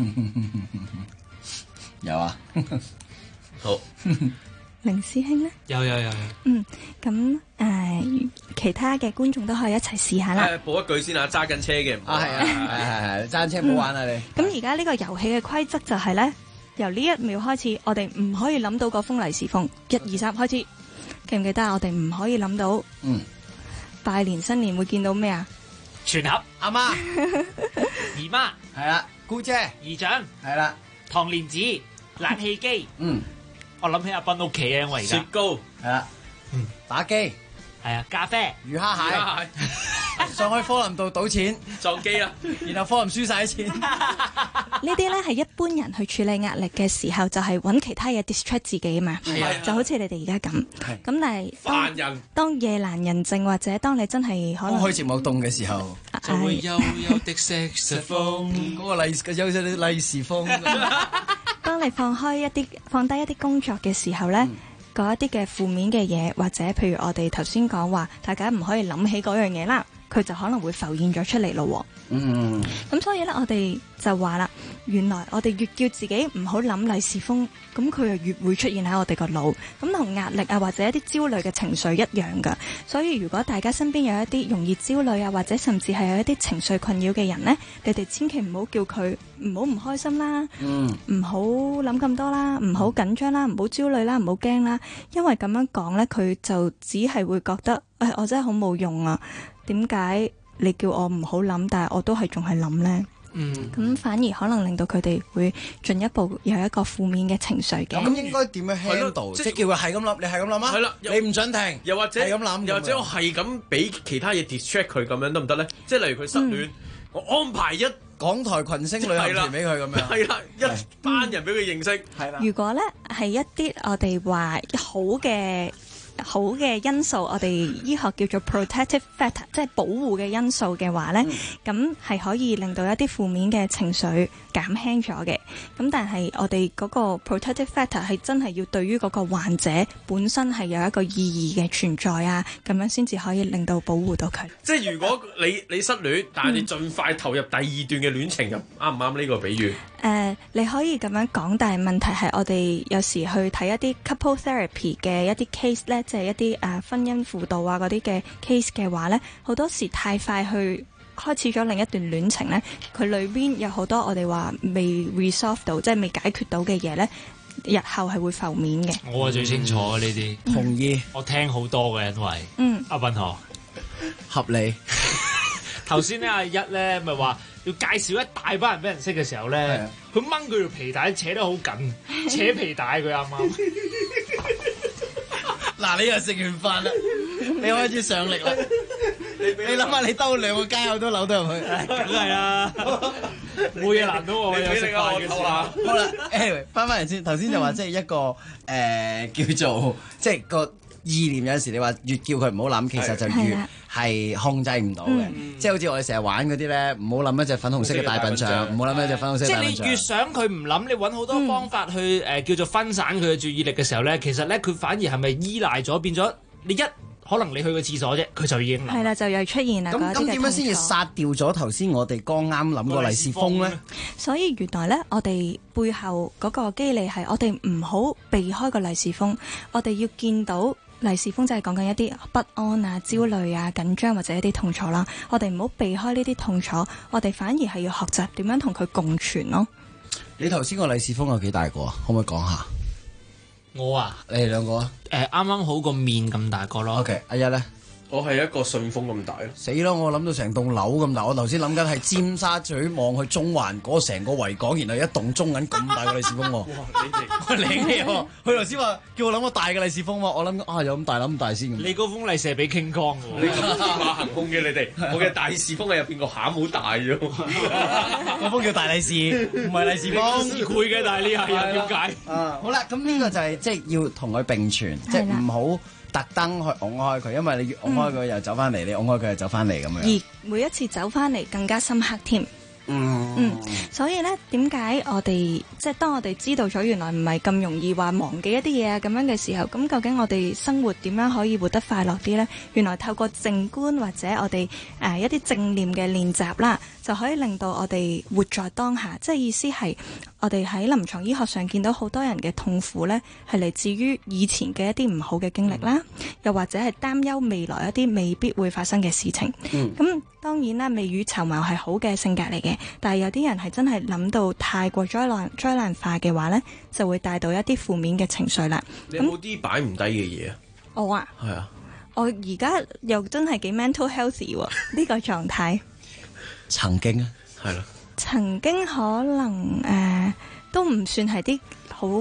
有啊， 好。 凌師兄呢？ 有。 咁其他嘅觀眾都可以一齊試下啦。 報一句先啊，揸緊車嘅係揸緊車唔好玩啊你。 咁而家呢個遊戲嘅規則就係呢：由呢一秒開始，我哋唔可以諗到嗰封利是封。1、2、3開始，記唔記得啊？我哋唔可以諗到。拜年新年會見到咩啊？ 全盒阿媽、 姨媽係啦，姑姐、 姨丈係啦， 糖蓮子、冷氣機。 我諗起阿斌屋企啊，因為而家雪糕係啦，打機係啊，咖啡、 魚蝦蟹，上去科林道賭錢撞機啊， 然後科林輸晒啲錢。 呢啲咧係一般人去處理壓力嘅時候，就係揾其他嘢 distract 自己啊嘛。就好似你哋而家咁。咁但係當夜闌人靜，或者當你真係可能開節目凍嘅時候， 就會悠悠的色士風， 嗰個有啲利是風。 當你放低一啲工作嘅時候咧，嗰一啲嘅負面嘅嘢，或者譬如我哋頭先講話，大家唔可以諗起嗰樣嘢啦，佢就可能會浮現咗出嚟咯。咁所以咧，我哋就話啦，原來我哋越叫自己唔好諗利是風，咁佢就越會出現喺我哋個腦。咁同壓力啊，或者一啲焦慮嘅情緒一樣噶。所以如果大家身邊有一啲容易焦慮啊，或者甚至係有一啲情緒困擾嘅人呢，你哋千祈唔好叫佢唔開心啦，唔好諗咁多啦，唔好緊張啦，唔好焦慮啦，唔好驚啦。因為咁樣講呢，佢就只係會覺得，我真係好冇用啊！點解你叫我唔好諗，但係我都係仲係諗呢？咁反而可能令到佢哋會進一步有一個負面嘅情緒嘅。 咁應該點樣 handle？即係叫佢係咁諗，你係咁諗啊？係啦，你唔准停， 又或者係咁諗， 又或者我係咁俾其他嘢 distract 佢咁樣得唔得咧？即係例如佢失戀，我安排一港台群星旅行團俾佢咁樣。 係啦，一班人俾佢認識。係啦。 如果咧係一啲我哋話好嘅因素，我哋醫學叫做 protective factor， 即係保護嘅因素嘅話呢，咁係可以令到一啲負面嘅情緒減輕咗嘅。咁但係我哋嗰個 protective factor 係真係要對於嗰個患者本身係有一個意義嘅存在啊，咁樣先至可以令到保護到佢。 即係如果你失戀，但係你盡快投入第二段嘅戀情，啱唔啱呢個比喻？ 你可以咁樣講，但係問題係我哋有時去睇一啲 couple therapy 嘅一啲 case 呢，即係一啲婚姻輔導啊嗰啲嘅 case 嘅話呢，好多時太快去開始咗另一段戀情呢，佢裏邊有好多我哋話未 resolve 到，即係未解決到嘅嘢呢，日後係會浮面嘅。 我係最清楚呢啲， 同意。 我聽好多嘅，因為阿斌河合理。 頭先咧阿一咧咪話要介紹一大班人俾人識嘅時候咧，佢掹佢條皮帶扯得好緊，扯皮帶佢啱啱。 嗱，你又食完飯啦，你開始上力啦。你諗下，你兜2個街口都扭得入去， 梗係啦，冇嘢難到我有食飯嘅時候。 好啦，anyway，翻嚟先，頭先就話即係一個叫做即係個意念，有陣時你話越叫佢唔好諗，其實就越係控制唔到嘅。即係好似我哋成日玩嗰啲咧，唔好諗一隻粉紅色嘅大笨象，唔好諗一隻粉紅色嘅大笨象。 即係你越想佢唔諗，你揾好多方法去叫做分散佢嘅注意力嘅時候咧，其實咧佢反而係咪依賴咗，變咗你可能你去個廁所啫，佢就已經係啦，就又出現啦。 咁點樣先至殺掉咗頭先我哋剛啱諗個利是風咧？ 所以原來咧，我哋背後嗰個機理係我哋唔好避開個利是風，我哋要見到利是風就係講緊一啲不安啊、焦慮啊、緊張或者一啲痛楚啦。我哋唔好避開呢啲痛楚，我哋反而係要學習點樣同佢共存咯。 你頭先個利是風有幾大個啊？可唔可以講下？ 我啊， 你哋兩個啊？ 啱啱好個面咁大個咯。 OK，阿一咧， 我係一個順豐咁大咯。 死咯！我諗到成棟樓咁大。我頭先諗緊係尖沙咀望去中環嗰成個維港，然後一棟中銀咁大個利是風喎。哇！你哋喎，佢頭先話叫我諗個大嘅利是風喎，我諗有咁大諗咁大先。 你嗰封利是係俾 King Kong 喎。 你咁天馬行空嘅你哋，我嘅大利是風喺入邊個餡好大啫。 嗰封叫大利是，唔係利是風。 市儈嘅，但係呢下又點解？ 好啦，咁呢個就係即係要同佢並存，即係唔好特登去拱開佢，因為你越拱開佢又走翻嚟，你拱開佢又走翻嚟咁樣。 而每一次走翻嚟更加深刻添。所以咧，點解我哋即係當我哋知道咗原來唔係咁容易話忘記一啲嘢啊咁樣嘅時候，咁究竟我哋生活點樣可以活得快樂啲呢？原來透過靜觀或者我哋一啲正念嘅練習啦，就可以令到我哋活在當下。即係意思係我哋喺臨床醫學上見到好多人嘅痛苦呢，係嚟自於以前嘅一啲唔好嘅經歷啦，又或者係擔憂未來一啲未必會發生嘅事情。咁當然啦，未雨綢繆係好嘅性格嚟嘅，但係有啲人係真係諗到太過災難化嘅話呢，就會帶到一啲負面嘅情緒啦。 你有冇啲擺唔低嘅嘢啊？ 我啊， 係啊， 我而家又真係幾 mental healthy 喎，呢個狀態。 曾經啊， 係咯。 曾經可能都唔算係啲好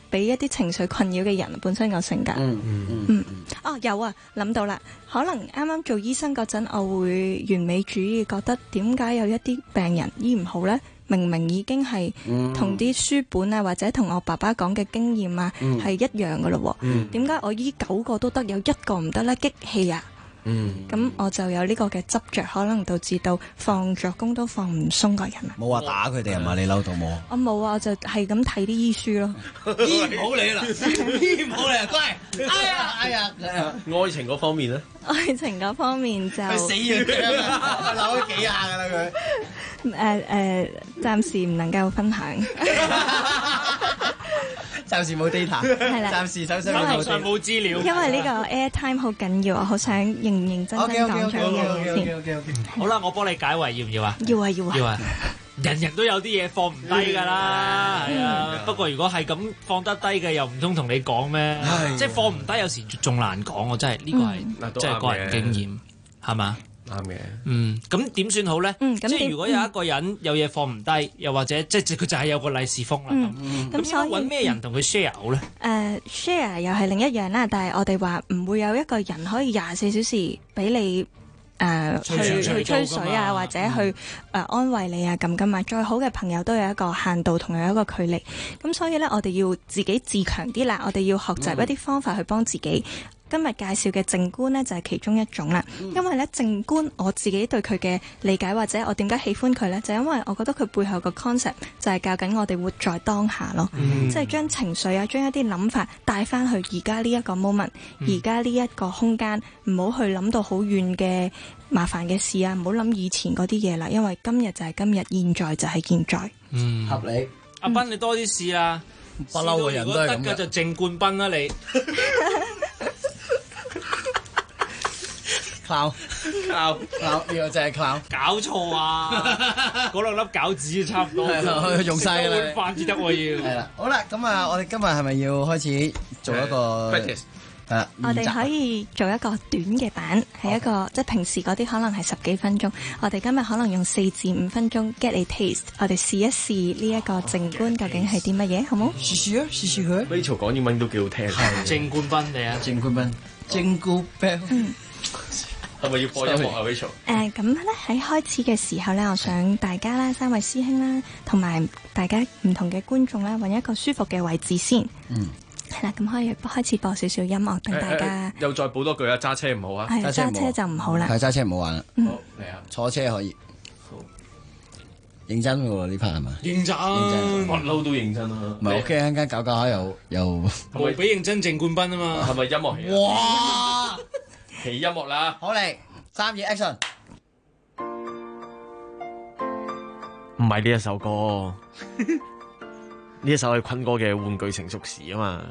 俾一啲情緒困擾嘅人本身個性格。有啊，諗到啦，可能啱啱做醫生嗰陣，我會完美主義，覺得點解有一啲病人醫唔好呢？明明已經係同啲書本啊，或者同我爸爸講嘅經驗啊係一樣噶咯，點解我醫9個都得，有1個唔得呢？激氣啊！咁我就有呢個嘅執着，可能導致到放咗工都放唔鬆個人啊！ 冇話打佢哋係嘛？你嬲到冇？ 我冇啊，我就係咁睇啲醫書咯。 醫唔好你啦，醫唔好你啊，乖！哎呀！ 愛情嗰方面咧？ 愛情嗰方面就佢死咗佢啊！扭咗幾下噶啦佢。 暫時唔能夠分享。 暫時冇 data， 係啦， 暫時手上冇資料。 因為呢個 airtime 好緊要，我好想認真講咗呢樣嘢先。 好啦，我幫你解圍，要唔要啊？ 要啊，要啊！ 要啊！人人都有啲嘢放唔低㗎啦，係啊。不過如果係咁放得低嘅，又唔通同你講咩？即係放唔低，有時仲難講。我真係呢個係即係個人經驗，係嘛？ 啱嘅， 咁點算好咧？即係如果有一個人有嘢放唔低，又或者即係佢就係有個利是封啦咁，所以揾咩人同佢 share 好咧 ？share 又係另一樣啦，但係我哋話唔會有一個人可以24小時俾你去吹水啊，或者去安慰你啊咁噶嘛。再好嘅朋友都有一個限度同有一個距離，咁所以咧我哋要自己自強啲啦，我哋要學習一啲方法去幫自己。今日介紹嘅靜觀呢，就係其中一種啦，因為咧靜觀我自己對佢嘅理解或者我點解喜歡佢呢，就因為我覺得佢背後個 concept 就係教緊我哋活在當下咯，即係將情緒啊，將一啲諗法帶翻去而家呢一個 moment，而家呢一個空間，唔好去諗到好遠嘅麻煩嘅事啊，唔好諗以前嗰啲嘢啦，因為今日就係今日，現在就係現在。 合理。 阿斌你多啲試啦， 不嬲嘅人都係咁嘅。 如果得嘅就靜觀斌啦你。 cloud 呢個真係 cloud， 搞錯啊！嗰2粒餃子差唔多， 用晒㗎啦， 飯至得我要。 係啦，好啦，咁啊，我哋今日係咪要開始做一個 practice？ 我哋可以做一個短嘅版，係一個即係平時嗰啲可能係10幾分鐘，我哋今日可能用4至5分鐘 get a taste， 我哋試一試呢一個靜觀究竟係啲乜嘢，好冇？ 試啊，試佢。 Rachel 講英文都幾好聽。 靜觀賓嚟啊， 靜觀賓，靜觀賓。 係咪要播音樂啊 Rachel？ 咁咧喺開始嘅時候咧，我想大家啦，3位師兄啦，同埋大家唔同嘅觀眾啦，揾一個舒服嘅位置先。係啦，咁可以開始播少少音樂，等大家。 又再補多句啊！揸車唔好啊！ 係揸車就唔好啦。 係揸車唔好玩啦。 好嚟啊！ 坐車可以。 好認真喎呢 part 係嘛？ 認真， 不嬲都認真啦。 唔係 OK，陣間搞下又無比認真靜觀賓啊嘛。 係咪音樂起？ 哇！ 起音樂啦！ 好嚟，3、2 action。 唔係呢一首歌。呢一首係坤哥嘅《玩具成熟時》啊嘛，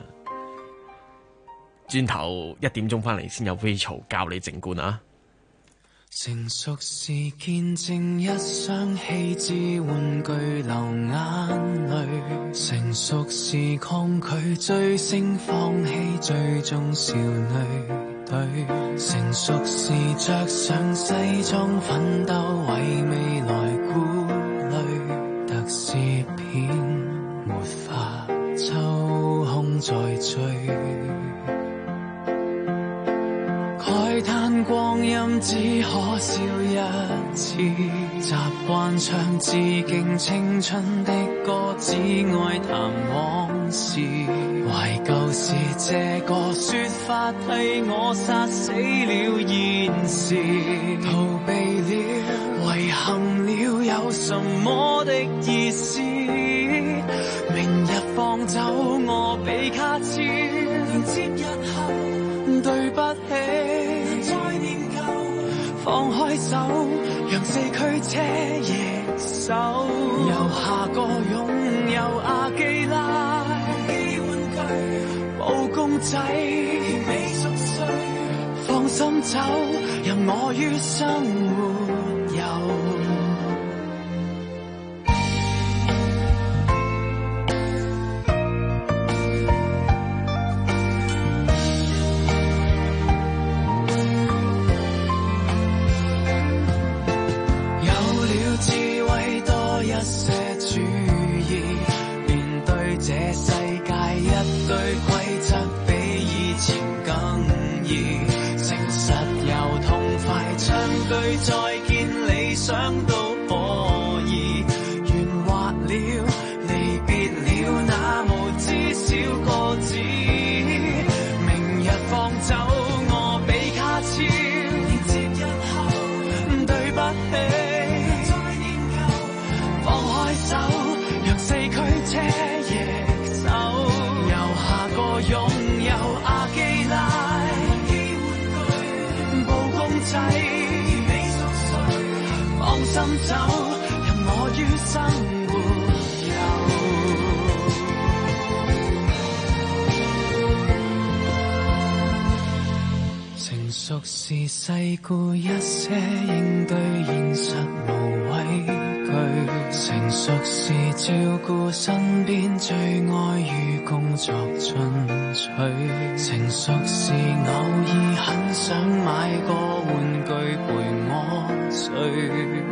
轉頭1點鐘翻嚟先有 Rachel 教你靜觀啊！ 成熟時見證一雙棄置玩具流眼淚，成熟時抗拒追星放棄最終少女隊，成熟時着上西裝奮鬥為未來顧慮，特攝片沒法抽空再追，慨嘆光陰只可笑一次，習慣唱致敬青春的歌，只愛談往事，懷舊時這個說法替我殺死了現時，逃避了遺憾了有什麼的意思，明日放走我比卡超，連接日後對不起，再念舊，放開手，讓四驅車易手，由下個擁有阿基拉，玩具布公仔，甜美熟睡，放心走，任我於生活遊。一走，任我於生活遊。成熟是世故一些，應對現實無畏懼。成熟是照顧身邊最愛與工作進取。成熟是偶爾很想買個玩具陪我睡。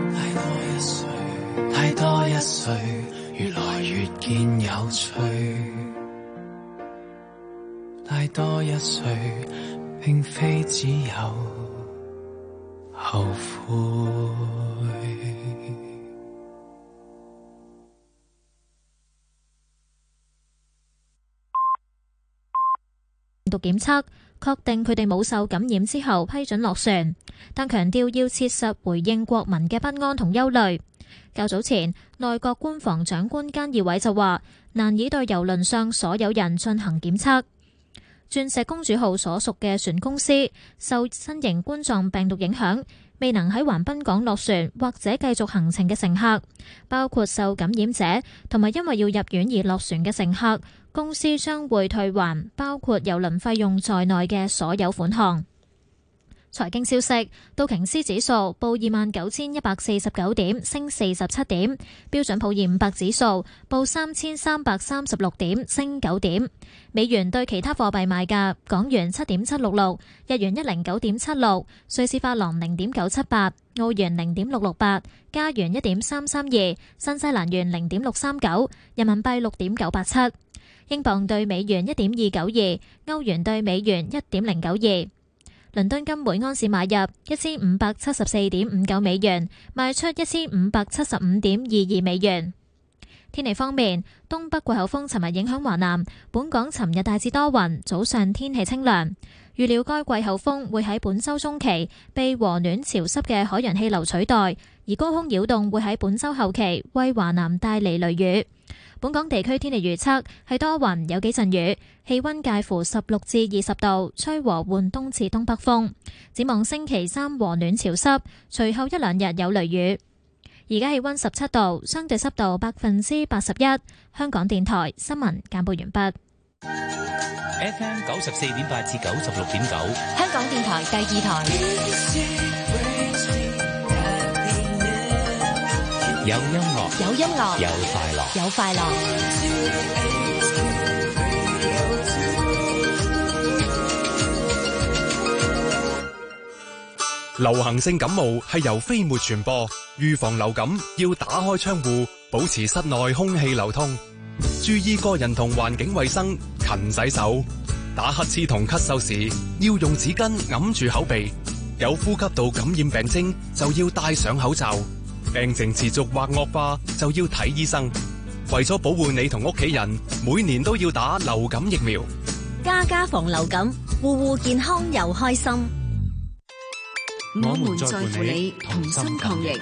太多一歲，越來越見有趣。太多一歲，並非只有後悔。 毒檢測確定佢哋冇受感染之後批准落船，但強調要切實回應國民嘅不安同憂慮。較早前，內閣官房長官菅義偉就話難以對郵輪上所有人進行檢測。鑽石公主號所屬嘅船公司受新型冠狀病毒影響，未能喺橫濱港落船或者繼續行程嘅乘客，包括受感染者同埋因為要入院而落船嘅乘客，公司將會退還包括郵輪費用在內嘅所有款項。財經消息，道瓊斯指數報29,149點，升47點；標準普爾500指數報3,336點，升9點。美元對其他貨幣賣價：港元7.766，日元109.76，瑞士法郎0.978，澳元0.668，加元1.332，新西蘭元0.639，人民幣6.987，英鎊對美元1.292，歐元對美元1.092。倫敦金每安士買入1574.59美元，賣出1575.22美元。天氣方面，東北季候風尋日影響華南，本港尋日大致多雲，早上天氣清涼。預料該季候風會喺本週中期被和暖潮濕嘅海洋氣流取代，而高空擾動會喺本週後期為華南帶嚟雷雨。本港地區天氣預測係多雲，有幾陣雨，氣溫介乎16至20度，吹和緩東至東北風。展望星期3和暖潮濕，隨後一兩日有雷雨。而家氣溫17度，相對濕度81%。香港電台新聞簡報完畢。 FM 94.8至96.9， 香港電台第2台。 有音樂， 有音樂， 有快樂， 有快樂。 流行性感冒係由飛沫傳播，預防流感要打開窗戶，保持室內空氣流通，注意個人同環境衛生，勤洗手。打乞嗤同咳嗽時要用紙巾揞住口鼻，有呼吸道感染病徵就要戴上口罩。病情持續或惡化就要睇醫生。為咗保護你同屋企人，每年都要打流感疫苗。 家家防流感，戶戶健康又開心。 我們在乎你，同心抗疫。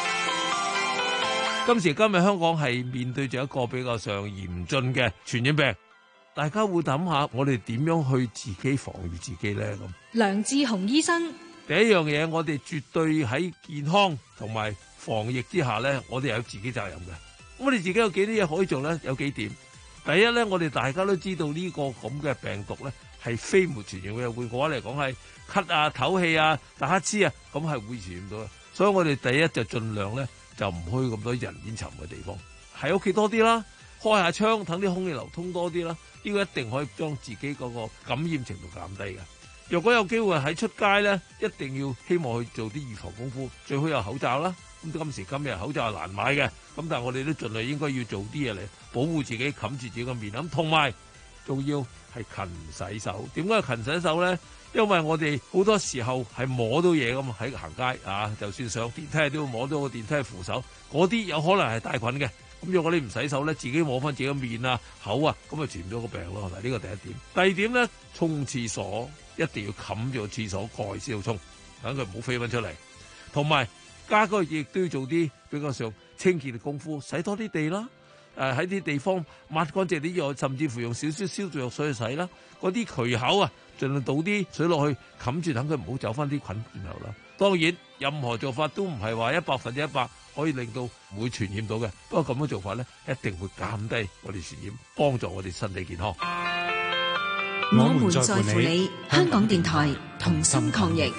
今時今日香港係面對住一個比較上嚴峻嘅傳染病，大家會諗下我哋點樣去自己防禦自己呢？咁梁志雄醫生， 第一樣嘢，我哋絕對喺健康同埋防疫之下呢，我哋有自己責任嘅。我哋自己有幾啲嘢可以做呢？有幾點。第一呢，我哋大家都知道呢個咁嘅病毒呢係飛沫傳染嘅，換句話嚟講係咳啊、唞氣啊、打乞嗤啊，咁係會傳染到嘅。所以我哋第一就盡量呢，就唔去咁多人煙稠嘅地方，喺屋企多啲啦，開下窗，等啲空氣流通多啲啦。呢個一定可以將自己嗰個感染程度減低嘅。若果有機會喺出街呢，一定要希望去做啲預防功夫，最好有口罩啦。咁今時今日口罩係難買嘅，咁但係我哋都盡量應該要做啲嘢嚟保護自己，冚住自己個面。咁同埋仲要係勤洗手。點解勤洗手呢？因為我哋好多時候係摸到嘢㗎嘛，喺行街啊，就算上電梯都要摸到個電梯扶手，嗰啲有可能係帶菌嘅。咁如果你唔洗手咧，自己摸翻自己個面啊、口啊，咁咪傳咗個病咯。嗱，呢個第一點。第二點咧，沖廁所一定要冚住個廁所蓋先好沖，等佢唔好飛翻出嚟。同埋家居亦都要做啲比較上清潔嘅功夫，洗多啲地啦。喺啲地方抹乾淨啲藥，甚至乎用少少消毒藥水去洗啦。嗰啲渠口啊，盡量倒啲水落去冚住，等佢唔好走翻啲菌轉頭啦。當然，任何做法都唔係話100%， 可以令到唔會傳染到嘅。不過咁樣做法咧，一定會減低我哋傳染，幫助我哋身體健康。 我們在乎你，香港電台同心抗疫。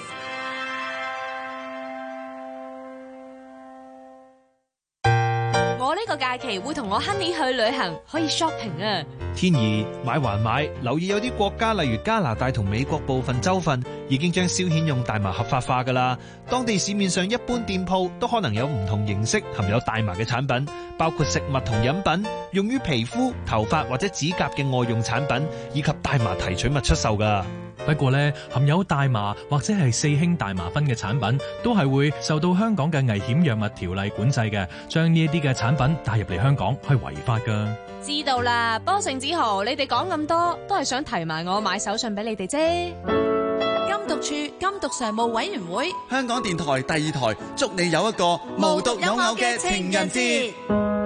我呢個假期會同我 Honey 去旅行，可以 shopping 啊！ 天兒買還買，留意有啲國家例如加拿大同美國部分州份已經將消遣用大麻合法化㗎啦。當地市面上一般店鋪都可能有唔同形式含有大麻嘅產品，包括食物同飲品、用於皮膚、頭髮或者指甲嘅外用產品，以及大麻提取物出售㗎。 不過呢，含有大麻或者係4氫大麻酚嘅產品，都係會受到香港嘅危險藥物條例管制嘅。將呢一啲嘅產品帶入嚟香港係違法㗎。 知道啦，波聖子豪，你哋講咁多，都係想提埋我買手信俾你哋啫。 禁毒處禁毒常務委員會， 香港電台第2台，祝你有一個無獨有偶嘅情人節。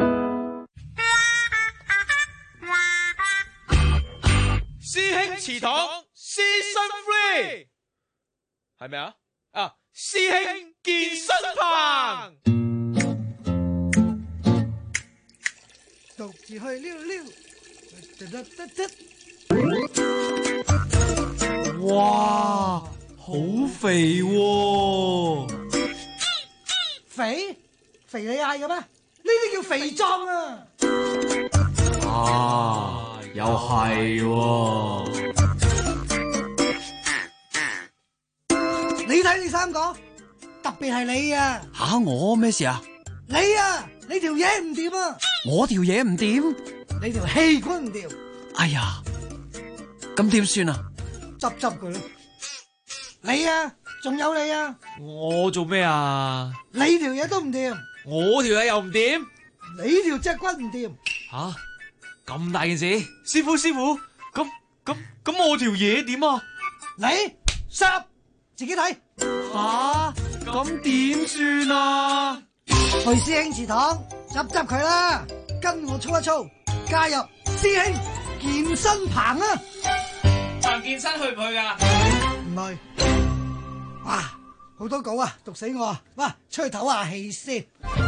師兄祠堂 Season 3係咪啊？師兄健身棚， 獨自去溜溜， 哇，好肥喎！ 肥你嗌嘅咩？呢啲叫肥壯啊！ 啊，又係喎！ 你睇你三個，特別係你啊！ 吓，我咩事啊？ 你條嘢唔掂啊！ 我條嘢唔掂， 你條氣管唔掂。 哎呀，咁點算啊？ 執佢啦！你仲有你啊！ 我做咩啊？ 你條嘢都唔掂， 我條嘢又唔掂， 你條脊骨唔掂。 吓，咁大件事，師傅，咁我條嘢點啊？ 你濕自己睇。 吓，咁點算啊？ 去師兄祠堂執佢啦，跟我操一操，加入師兄健身棚啊！ 彭健身去唔去噶？ 唔去。哇，好多稿啊，讀死我啊！哇，出去唞下氣先。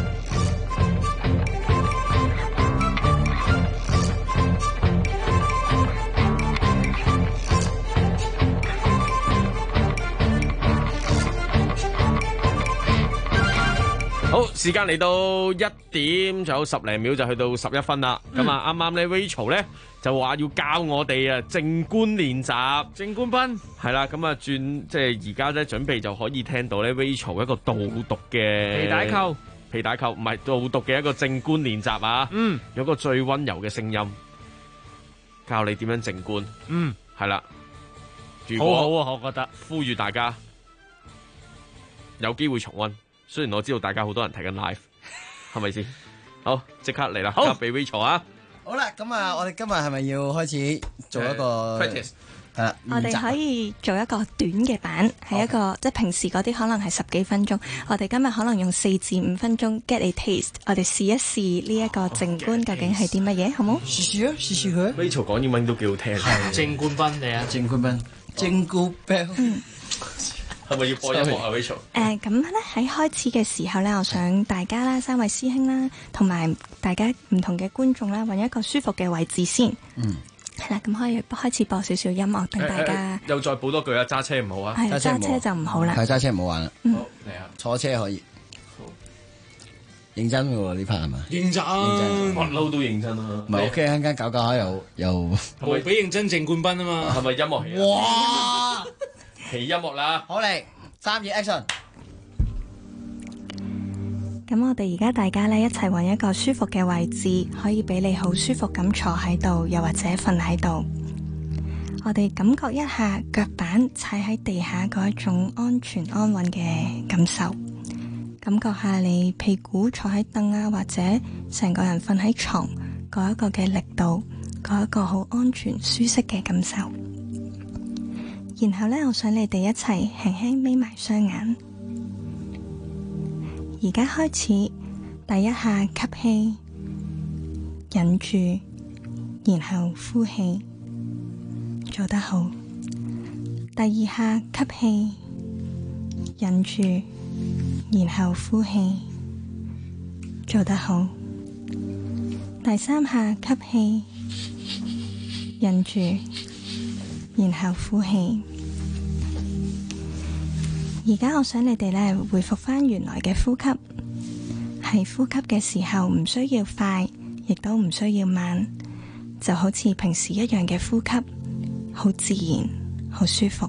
好，時間嚟到1點，仲有10零秒就去到11分啦。咁啱啱咧 Rachel 咧就話要教我哋靜觀練習， 靜觀班係啦。咁轉即係而家咧準備就可以聽到咧 Rachel 一個導讀嘅皮帶扣，唔係導讀嘅一個靜觀練習啊。有個最溫柔嘅聲音教你點樣靜觀。係啦。如果好啊，我覺得呼籲大家有機會重溫。雖然我知道大家好多人睇緊 live， 係咪先？好，即刻嚟啦，交俾 Rachel 啊！ 好啦，咁我哋今日係咪要開始做一個 practice？ 係啦， 我哋可以做一個短嘅版，係一個即係平時嗰啲可能係10幾分鐘，我哋今日可能用4至5分鐘 get a taste， 我哋試一試呢一個靜觀究竟係啲乜嘢，好冇？ 試佢。 Rachel 講英文都幾好聽。 靜觀班嚟啊！ 靜觀班，Jingle Bell。 係咪要播音樂啊 Rachel？ 咁咧喺開始嘅時候咧，我想大家啦，3位師兄啦，同埋大家唔同嘅觀眾啦，揾一個舒服嘅位置先。係啦，咁可以開始播少少音樂，等大家。 又再補多句啊！揸車唔好啊！ 係揸車就唔好啦。 係揸車唔好玩啦。 好嚟啊！ 坐車可以。認真喎呢 part 係嘛？ 認真， 不嬲都認真啦。 唔係 OK，一陣間搞下又。 係咪俾認真靜觀班啊嘛？ 係咪音樂起啊？ 哇！ 起音樂啦！ 好嚟，3、2 action。 咁我哋而家大家咧一齊揾一個舒服嘅位置，可以俾你好舒服咁坐喺度，又或者瞓喺度。我哋感覺一下腳板踩喺地下嗰一種安全安穩嘅感受，感覺下你屁股坐喺凳啊，或者成個人瞓喺床嗰一個嘅力度，嗰一個好安全舒適嘅感受。然後呢，我想你哋一齊輕輕眯埋雙眼。而家開始，第一下吸氣，忍住，然後呼氣，做得好。第二下吸氣，忍住，然後呼氣， 做得好。第3下吸氣，忍住，然後呼氣。而家我想你哋呢回復返原來嘅呼吸，喺呼吸嘅時候唔需要快，亦都唔需要慢，就好似平時一樣嘅呼吸，好自然，好舒服。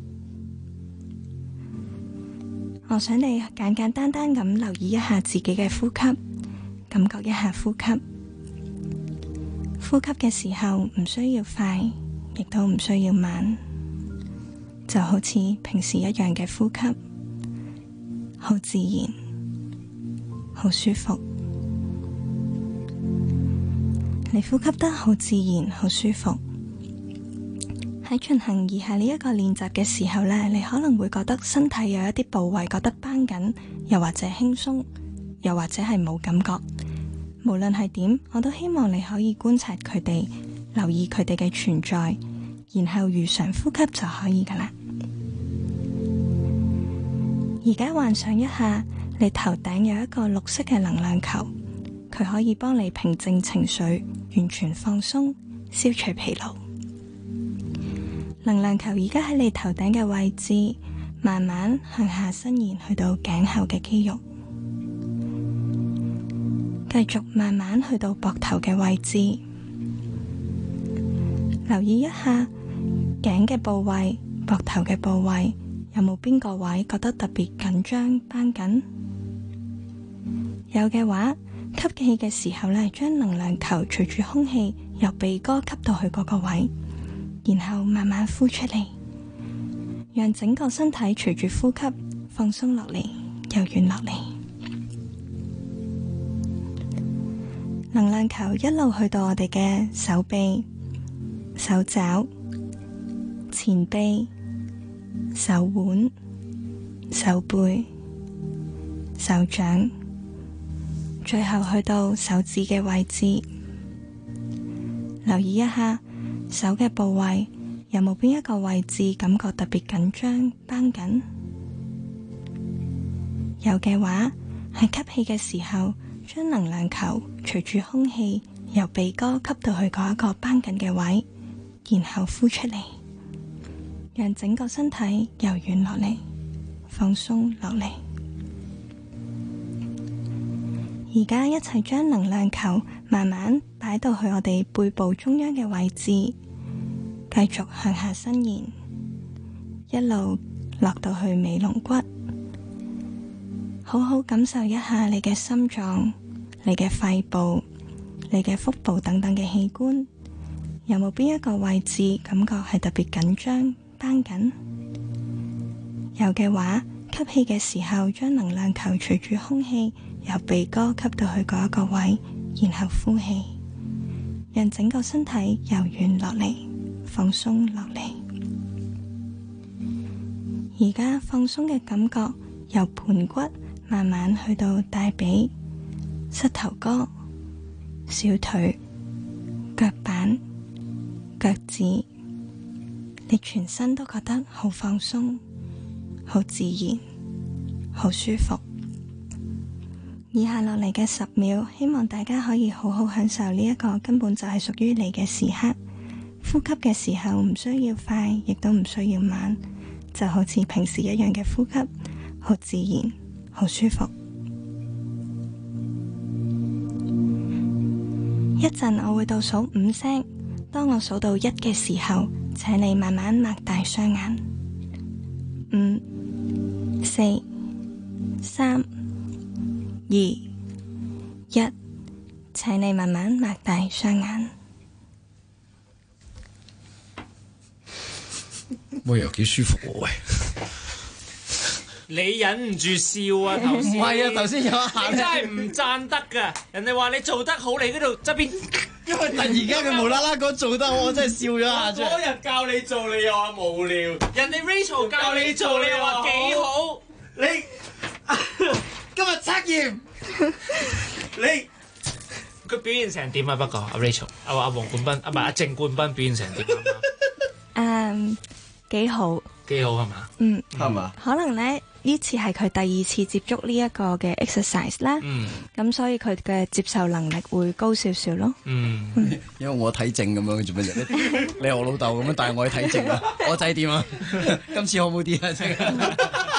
我想你簡簡單單咁留意一下自己嘅呼吸，感覺一下呼吸。呼吸嘅時候唔需要快，亦都唔需要慢，就好似平時一樣嘅呼吸，好自然，好舒服。你呼吸得好自然，好舒服。喺進行以下呢一個練習嘅時候呢，你可能會覺得身體有一啲部位覺得繃緊，又或者輕鬆，又或者係冇感覺。無論係點，我都希望你可以觀察佢哋，留意佢哋嘅存在，然後如常呼吸就可以噶啦。而家幻想一下，你頭頂有一個綠色嘅能量球，佢可以幫你平靜情緒，完全放鬆，消除疲勞。能量球而家喺你頭頂嘅位置，慢慢向下伸延去到頸後嘅肌肉，繼續慢慢去到膊頭嘅位置。留意一下頸嘅部位、膊頭嘅部位，有冇邊個位覺得特別緊張、繃緊？有嘅話，吸氣嘅時候呢，將能量球隨住空氣由鼻哥吸到去嗰個位，然後慢慢呼出嚟，讓整個身體隨住呼吸放鬆落嚟，柔軟落嚟。能量球一路去到我哋嘅手臂、手肘、前臂、手腕、手背、手掌，最後去到手指嘅位置。留意一下手嘅部位，有冇邊一個位置感覺特別緊張、繃緊？有嘅話，喺吸氣嘅時候，將能量球隨住空氣由鼻哥吸到去嗰一個繃緊嘅位，然後呼出嚟，讓整個身體柔軟落嚟，放鬆落嚟。而家一齊將能量球慢慢擺到去我哋背部中央嘅位置，繼續向下伸延，一路落到去尾龍骨。好好感受一下你嘅心臟、你嘅肺部、你嘅腹部等等嘅器官，有冇邊一個位置感覺係特別緊張、繃緊？有嘅話，吸氣嘅時候，將能量球隨住空氣由鼻哥吸到去嗰一個位，然後呼氣，讓整個身體柔軟落嚟，放鬆落嚟。而家放鬆嘅感覺由盤骨慢慢去到大髀、膝頭哥、小腿、腳板、腳趾，你全身都覺得好放鬆、好自然、好舒服。以下落嚟嘅10秒，希望大家可以好好享受呢一個根本就係屬於你嘅時刻。呼吸嘅時候唔需要快，亦都唔需要慢，就好似平時一樣嘅呼吸，好自然，好舒服。一陣我會倒數5聲，當我數到1嘅時候，請你慢慢擘大雙眼。5、4、3、2、1，請你慢慢擘大雙眼。 喂，又幾舒服喎，喂！ 你忍唔住笑啊！頭先唔係啊，頭先有一下你真係唔讚得噶。人哋話你做得好，你嗰度側邊， 因為突然間佢無啦啦講做得好，我真係笑咗下啫。 嗰日教你做，你又話無聊；人哋 Rachel 教你做，你又話幾好。 你今日測驗，你佢表現成點啊？不過阿 Rachel，阿黃冠斌，唔係阿鄭冠斌表現成點啊？ 幾好。 幾好係嘛？ 係嘛？ 可能咧呢次係佢第2次接觸呢一個嘅 exercise 啦，咁所以佢嘅接受能力會高少少咯。 因為我睇症咁樣做乜啫？你係我老豆咁樣帶我去睇症啊？我仔點啊？今次好唔好啲啊？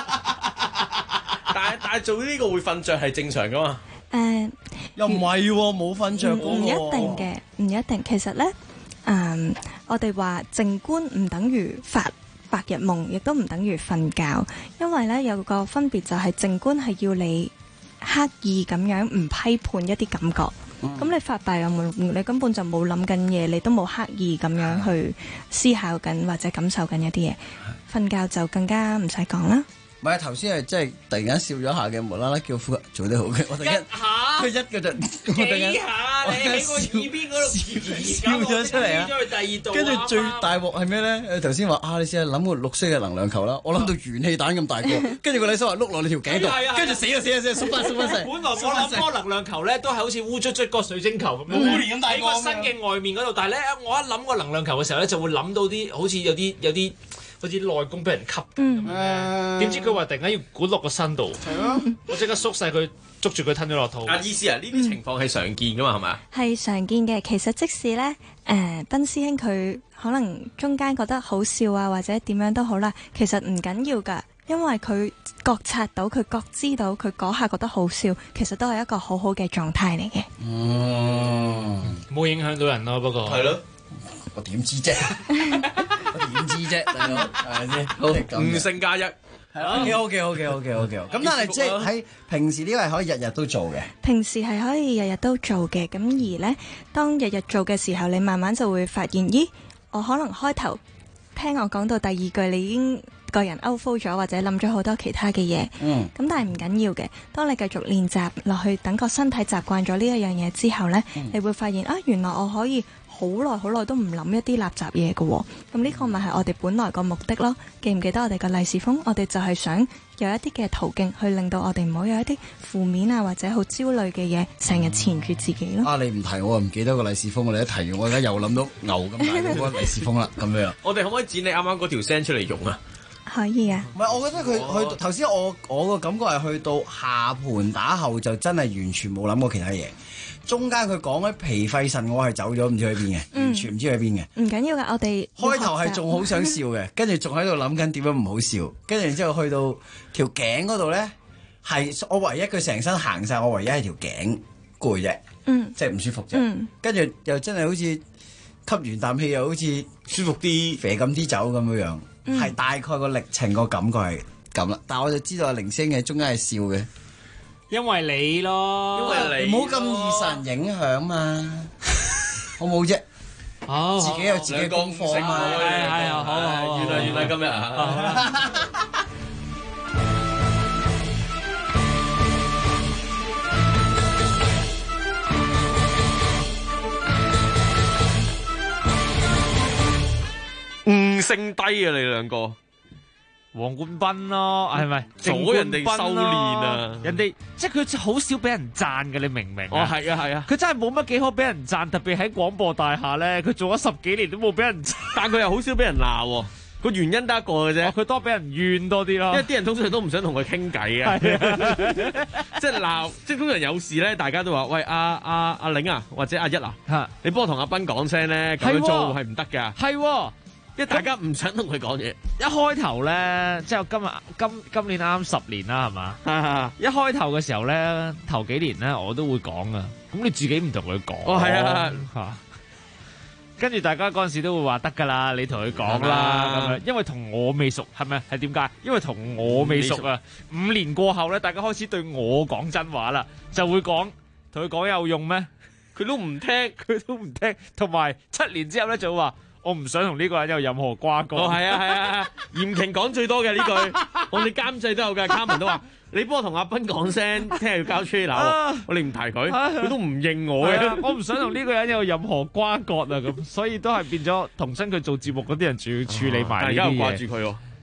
但係做呢個會瞓着係正常噶嘛？ 又唔係喎，冇瞓着過喎。 唔一定嘅，唔一定。其實咧，我哋話靜觀唔等於發白日夢，亦都唔等於瞓覺，因為咧有個分別就係靜觀係要你刻意咁樣唔批判一啲感覺。咁你發白日夢，你根本就冇諗緊嘢，你都冇刻意咁樣去思考緊或者感受緊一啲嘢。瞓覺就更加唔使講啦。 唔係頭先係即係突然間笑咗下嘅，無啦啦叫夫做得好嘅，我突然間佢一個就我突然間你喺個耳邊嗰度笑咗出嚟啊！ 咗去第二度。 跟住最大鑊係咩咧？頭先話你試下諗個綠色嘅能量球啦，我諗到元氣彈咁大個，跟住個女生話碌落你條頸度，跟住死縮翻細。 本來我諗嗰個能量球咧都係好似烏卒卒個水晶球咁樣，喺個身嘅外面嗰度。但係咧，我一諗個能量球嘅時候咧，就會諗到啲好似有啲。好似內功俾人吸咁樣，點知佢話突然間要管落個身度，我即刻縮細佢，捉住佢吞咗落肚。 意思呢啲情況係常見噶嘛，係咪啊？ 係常見嘅。其實即使咧，賓師兄佢可能中間覺得好笑啊，或者點樣都好啦，其實唔緊要㗎，因為佢覺察到，佢覺知到，佢嗰下覺得好笑，其實都係一個好好嘅狀態嚟嘅。 冇影響到人咯，不過係咯。 我點知啫？我點知啫？大佬係咪先？好 ，5勝加1， 係咯。OK。咁但係即係喺平時呢個係可以日日都做嘅。 平時係可以日日都做嘅。咁而呢，當日日做嘅時候，你慢慢就會發現，咦，我可能開頭聽我講到第2句，你已經個人 outflow 咗，或者諗咗好多其他嘅嘢。咁但係唔緊要嘅。當你繼續練習落去，等個身體習慣咗呢一樣嘢之後呢，你會發現原來我可以好耐都唔諗一啲垃圾嘢嘅喎，咁呢個咪係我哋本來個目的咯。記唔記得我哋個利是封？我哋就係想有一啲嘅途徑去令到我哋唔好有一啲負面啊或者好焦慮嘅嘢成日纏住自己咯。 你唔提我唔記得個利是封，你一提完我而家又諗到牛咁大嗰個利是封啦，咁樣。 我哋可唔可以剪你啱啱嗰條聲出嚟用啊？ 可以啊。 唔係，我覺得佢去頭先我個感覺係去到下盤打後就真係完全冇諗過其他嘢。中間佢講嗰脾肺腎，我係走咗唔知去邊嘅，完全唔知去邊嘅。 唔緊要噶，我哋開頭係仲好想笑嘅，跟住仲喺度諗緊點樣唔好笑，跟住然之後去到條頸嗰度咧，係我唯一佢成身行晒，我唯一係條頸攰啫，即係唔舒服啫。跟住又真係好似吸完啖氣又好似舒服啲，肥咁啲走咁樣樣，係大概個歷程個感覺係咁啦。但係我就知道阿凌聲嘅中間係笑嘅。 因為你咯， 你唔好咁易受人影響嘛，好冇啫？自己有自己功課嘛， 係好， 原來今日啊，5勝低啊！你兩個。 黃冠斌咯，係咪阻人哋修練啊？ 人哋即係佢好少俾人讚嘅，你明唔明啊？ 係啊， 佢真係冇乜幾好俾人讚，特別喺廣播大廈咧，佢做咗10幾年都冇俾人讚， 但佢又好少俾人鬧。個原因得一個嘅啫， 佢多俾人怨多啲咯。 因為啲人通常都唔想同佢傾偈啊，即係鬧，即係通常有事咧，大家都話喂阿玲啊，或者阿一啊，你幫我同阿斌講聲咧，咁樣做係唔得㗎。 係。 因為大家唔想同佢講嘢， 一開頭咧，即係今年啱10年啦，係嘛？一開頭嘅時候咧，頭幾年咧，我都會講噶。咁你自己唔同佢講， 係啊， 跟住大家嗰陣時都會話得噶啦，你同佢講啦，咁樣，因為同我未熟，係咪？係點解？因為同我未熟啊。5年過後咧，大家開始對我講真話啦，就會講，同佢講有用咩？佢都唔聽，同埋7年之後咧就會話。我唔想同呢個人有任何瓜葛。 係啊，嚴瓊講最多嘅呢句，我哋監製都有嘅。卡文都話：你幫我同阿斌講聲，聽日要交 trailer，我哋唔提佢，佢都唔認我嘅。 我唔想同呢個人有任何瓜葛啊，咁所以都係變咗同新佢做節目嗰啲人仲要處理埋呢啲嘢。 大家又掛住佢喎。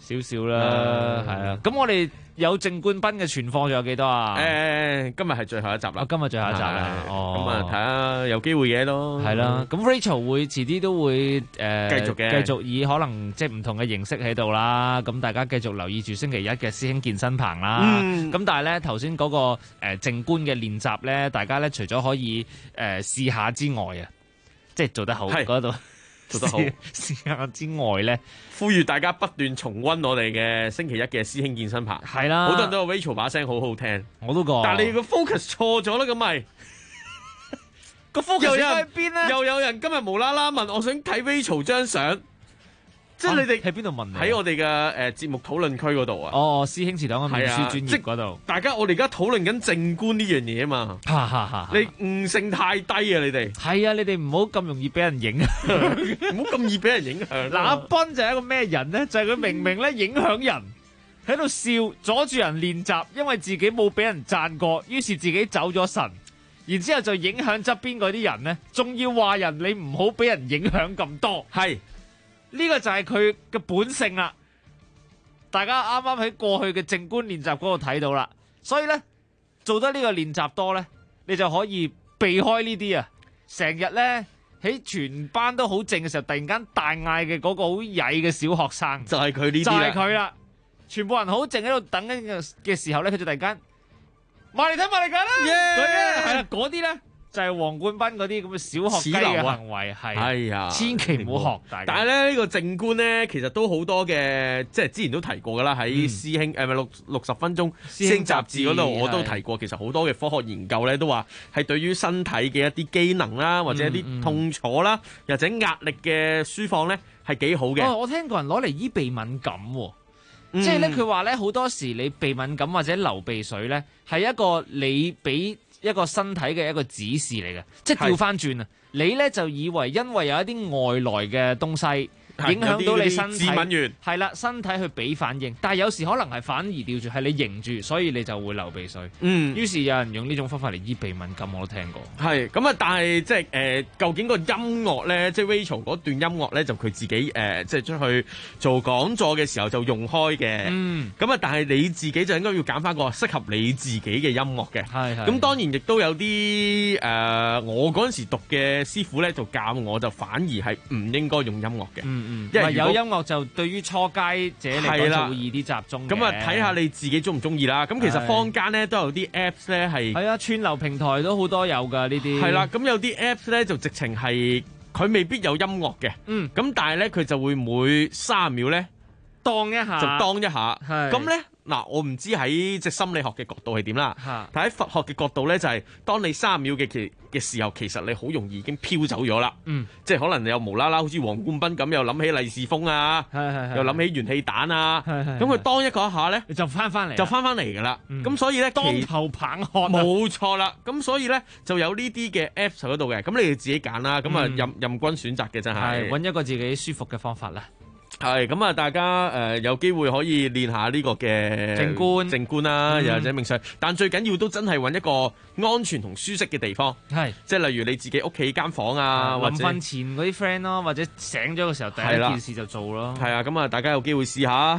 少少啦，係啊。咁我哋有正冠賓嘅存貨仲有幾多啊？ 今日係最後一集啦。 今日最後一集啦。 咁啊睇下有機會嘅咯。 係啦。咁 Rachel 會遲啲都會繼續嘅， 繼續以可能即係唔同嘅形式喺度啦。咁大家繼續留意住星期一嘅師兄健身棚啦。咁但係咧頭先嗰個正冠嘅練習咧，大家咧除咗可以試下之外啊，即係做得好嗰度。做得好，試下之外咧， 呼籲大家不斷重溫我哋嘅星期一嘅師兄健身棚。 係啦， 好多人都話 Rachel 把聲好好聽， 我都覺。 但係你個 focus 錯咗啦，咁咪個 focus 喺邊咧？ 又有人今日無啦啦問，我想睇 Rachel 張相。即係你哋喺邊度問你？ 喺我哋嘅節目討論區嗰度啊！ 哦，師兄祠堂嘅面書專頁嗰度。 大家我哋而家討論緊正觀呢樣嘢啊嘛！你悟性太低啊！你哋係啊！你哋唔好咁容易俾人影響， 唔好咁易俾人影響。 嗱，阿斌就係一個咩人咧？就係佢明明咧影響人，喺度笑，阻住人練習，因為自己冇俾人讚過，於是自己走咗神，然之後就影響側邊嗰啲人咧，仲要話人你唔好俾人影響咁多。 係。 呢個就係佢嘅本性啦，大家啱啱喺過去嘅正觀練習嗰度睇到啦，所以咧做得呢個練習多咧，你就可以避開呢啲啊，成日咧喺全班都好靜嘅時候，突然間大嗌嘅嗰個好曳嘅小學生， 就係佢呢啲， 就係佢啦，全部人好靜喺度等緊嘅時候咧，佢就突然間埋嚟睇埋嚟緊啦，係啦，嗰啲咧。就係黃冠斌嗰啲咁嘅小學雞嘅行為，係啊，千祈唔好學。 但係咧呢個正觀咧，其實都好多嘅，即係之前都提過噶啦，喺師兄咪60分鐘師兄雜誌嗰度我都提過。其實好多嘅科學研究咧都話係對於身體嘅一啲機能啦，或者一啲痛楚啦，或者壓力嘅舒放咧係幾好嘅。 我聽過人攞嚟醫鼻敏感喎。即係咧，佢話咧好多時你鼻敏感或者流鼻水咧，係一個你俾一個身體嘅一個指示嚟嘅，即係調翻轉啊！你咧就以為因為有一啲外來嘅東西影響到你身體，係啦，身體去俾反應，但係有時可能係反而調住，係你凝住，所以你就會流鼻水。於是有人用呢種方法嚟醫鼻敏感，我都聽過。 係咁啊，但係即係究竟個音樂咧，即係 Rachel 嗰段音樂咧，就佢自己即係出去做講座嘅時候就用開嘅。咁啊，但係你自己就應該要揀翻個適合你自己嘅音樂嘅。咁當然亦都有啲我嗰陣時讀嘅師傅咧，就教我就反而係唔應該用音樂嘅。 因為有音樂就對於初階者嚟講就會易啲集中嘅。 咁啊，睇下你自己中唔中意啦。咁其實坊間咧都有啲 Apps 咧係啊，串流平台都好多有㗎呢啲。 係啦，咁有啲 Apps 咧就直情係佢未必有音樂嘅。咁但係咧佢就會每30秒咧當一下， 就當一下。咁咧嗱，我唔知喺即係心理學嘅角度係點啦。但喺佛學嘅角度咧，就係當你30秒嘅時候，其實你好容易已經飄走咗啦。即係可能你又無啦啦，好似黃冠斌咁，又諗起利是風啊，又諗起元氣彈啊。咁佢當一下咧， 就翻嚟， 就翻嚟㗎啦。咁所以咧， 當頭棒喝， 冇錯啦。咁所以咧，就有呢啲嘅 Apps 喺度嘅。咁你哋自己揀啦。咁啊，任君選擇嘅真係。 揾一個自己舒服嘅方法啦。 係咁啊！大家有機會可以練下呢個嘅正觀啦，又或者冥想。但最緊要都真係揾一個安全同舒適嘅地方。即係例如你自己屋企間房啊，或者臨瞓前嗰啲 friend 咯，或者醒咗嘅時候第一件事就做咯。 係啊，咁啊，大家有機會試下。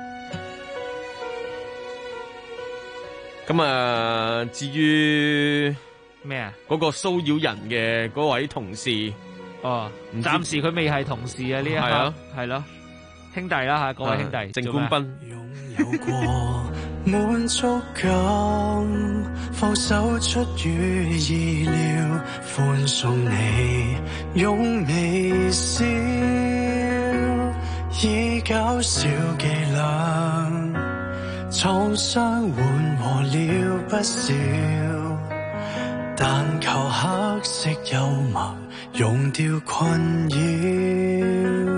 咁啊，至於咩啊？ 嗰個騷擾人嘅嗰位同事， 暫時佢未係同事啊，呢一刻係咯。兄弟啦嚇，各位兄弟， 正冠賓擁有過滿足感，放手出於意料，歡送你用微笑，以搞笑伎倆，創傷緩和了不少，但求黑色幽默溶掉困擾。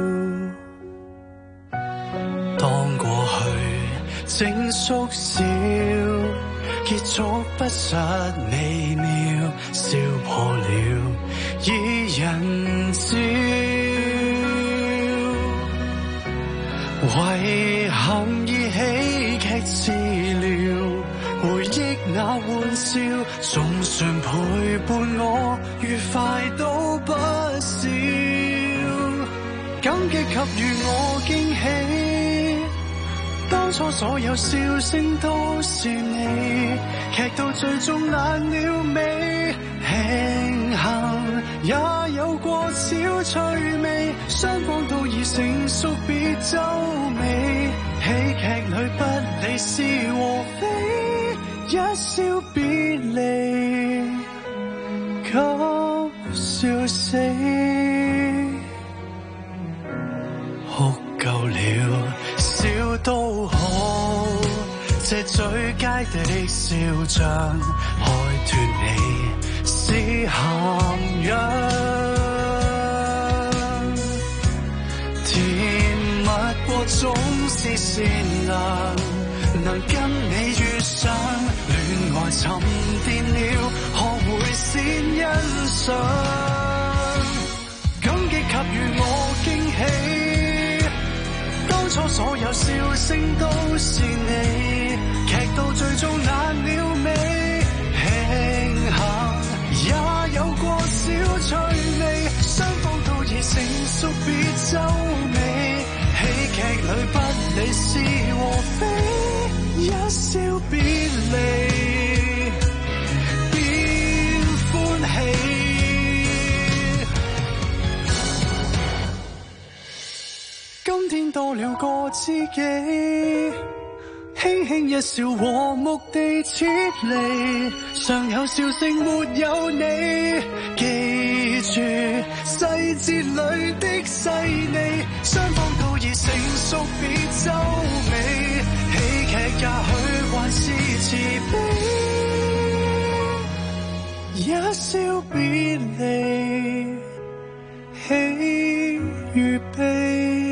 當過去整縮小，結束不失美妙，笑破了以人照，遺憾已喜劇治療，回憶那玩笑，總算陪伴我愉快都不少，感激給予我驚喜， 初所有笑聲都是你，劇到最終爛了尾，慶幸也有過小趣味，雙方都已成熟別皺眉，喜劇裏不理是和非，一笑別離給笑死，哭夠了笑都好，這最佳的笑像開脫你是涵養，甜蜜過總是善良，能跟你遇上，戀愛沉澱了，學會先欣賞，感激給予我驚喜，當初所有笑聲都是你，劇到最終爛了尾，慶幸也有過小趣味，雙方都已成熟別皺眉，喜劇裏不理是和非，一笑別離變歡喜。今天多了個知己，輕輕一笑和睦地撤離，尚有笑聲沒有你，記住細節裏的細膩，雙方都已成熟別皺眉，喜劇也許還是慈悲，一笑別離喜與悲。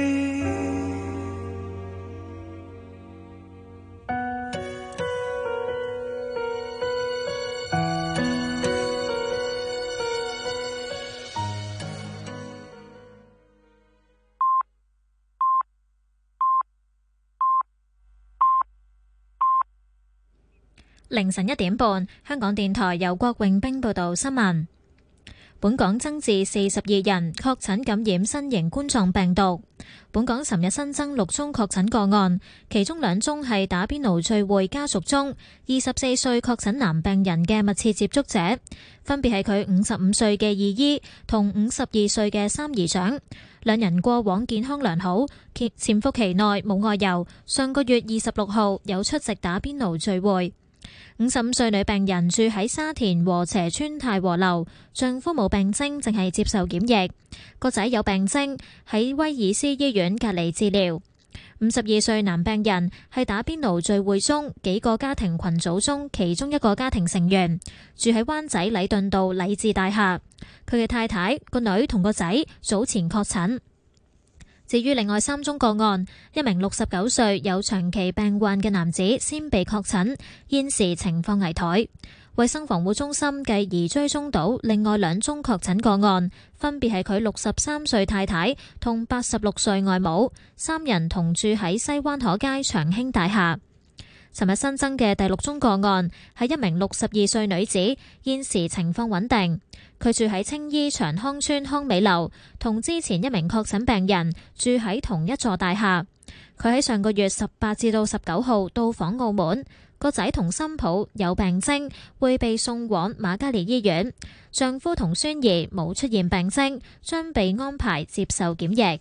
凌晨1點半，香港電台由郭永兵報道新聞。本港增至42人確診感染新型冠狀病毒。本港尋日新增6宗確診個案，其中2宗係打邊爐聚會家族中24歲確診男病人嘅密切接觸者，分別係佢55歲嘅二姨同52歲嘅3姨丈。2人過往健康良好，潛伏期內冇外遊，上個月26號有出席打邊爐聚會。55歲女病人住喺沙田禾輋邨太和樓，丈夫冇病徵，淨係接受檢疫。個仔有病徵，喺威爾斯醫院隔離治療。52歲男病人係打邊爐聚會中幾個家庭群組中其中一個家庭成員，住喺灣仔禮頓道禮智大廈。佢嘅太太、個女同個仔早前確診。至於另外3宗個案，一名69歲有長期病患嘅男子先被確診，現時情況危殆。衛生防護中心繼而追蹤到另外2宗確診個案，分別係佢63歲太太同86歲外母，3人同住喺西灣河街長興大廈。尋日新增嘅第6宗個案係一名62歲女子，現時情況穩定。佢住喺青衣長康邨康美樓，同之前一名確診病人住喺同一座大廈。佢喺上個月18至到19號到訪澳門，個仔同新抱有病徵，會被送往瑪嘉烈醫院。丈夫同孫兒冇出現病徵，將被安排接受檢疫。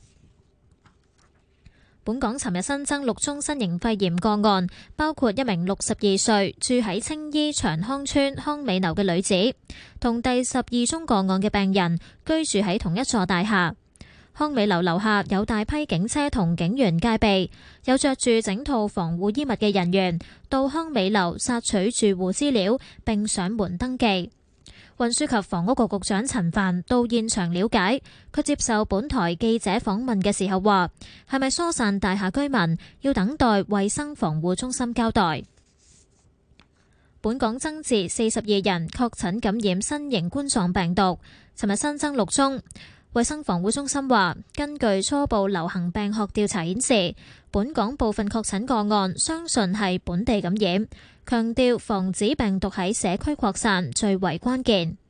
本港尋日新增6宗新型肺炎個案，包括一名62歲住喺青衣長康邨康美樓嘅女子，同第12宗個案嘅病人居住喺同一座大廈。康美樓樓下有大批警車同警員戒備，有着住整套防護衣物嘅人員到康美樓索取住戶資料並上門登記。運輸及房屋局局長陳帆到現場了解，佢接受本台記者訪問嘅時候話，係咪疏散大廈居民要等待衛生防護中心交代。本港增至42人確診感染新型冠狀病毒，尋日新增6宗。衛生防護中心話，根據初步流行病學調查顯示，本港部分確診個案相信係本地感染，強調防止病毒喺社區擴散最為關鍵。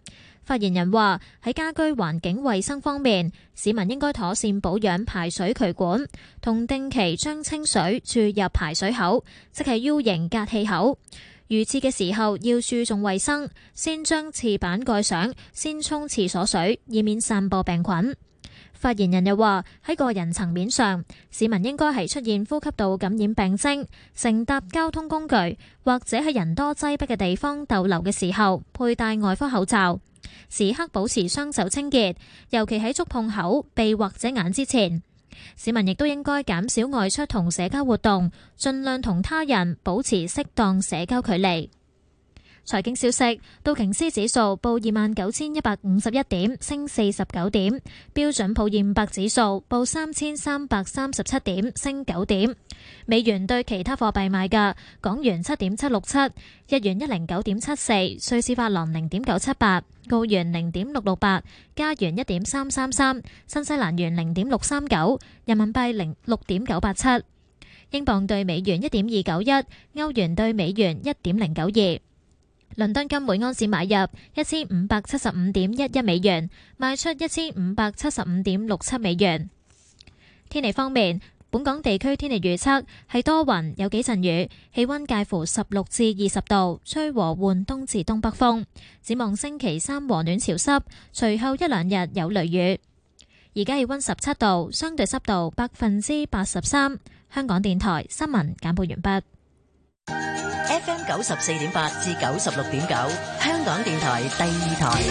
發言人話：喺家居環境衛生方面，市民應該妥善保養排水渠管，同定期將清水注入排水口，即係 U 型隔氣口。如廁嘅時候要注重衛生，先將廁板蓋上，先沖廁所水，以免散播病菌。發言人又話：喺個人層面上，市民應該係出現呼吸道感染病徵、乘搭交通工具或者喺人多擠迫嘅地方逗留嘅時候，佩戴外科口罩，時刻保持雙手清潔，尤其喺觸碰口、鼻或者眼之前。市民亦都應該減少外出同社交活動，盡量同他人保持適當社交距離。財經消息，道瓊斯指數報29,151點，升49點；標準普爾500指數報3,337點，升9點。美元對其他貨幣賣價：港元7.767，日元109.74，瑞士法郎0.978，澳元0.668，加元1.333，新西蘭元0.639，人民幣6.987，英鎊對美元1.291，歐元對美元1.092。倫敦金每盎司買入1575.11美元，賣出1575.67美元。天氣方面，本港地區天氣預測係多雲，有幾陣雨，氣溫介乎16至20度，吹和緩東至東北風。展望星期三和暖潮濕，隨後一兩日有雷雨。而家氣溫17度，相對濕度83%。香港電台新聞簡報完畢。 FM 94.8至96.9，香港電台第二台。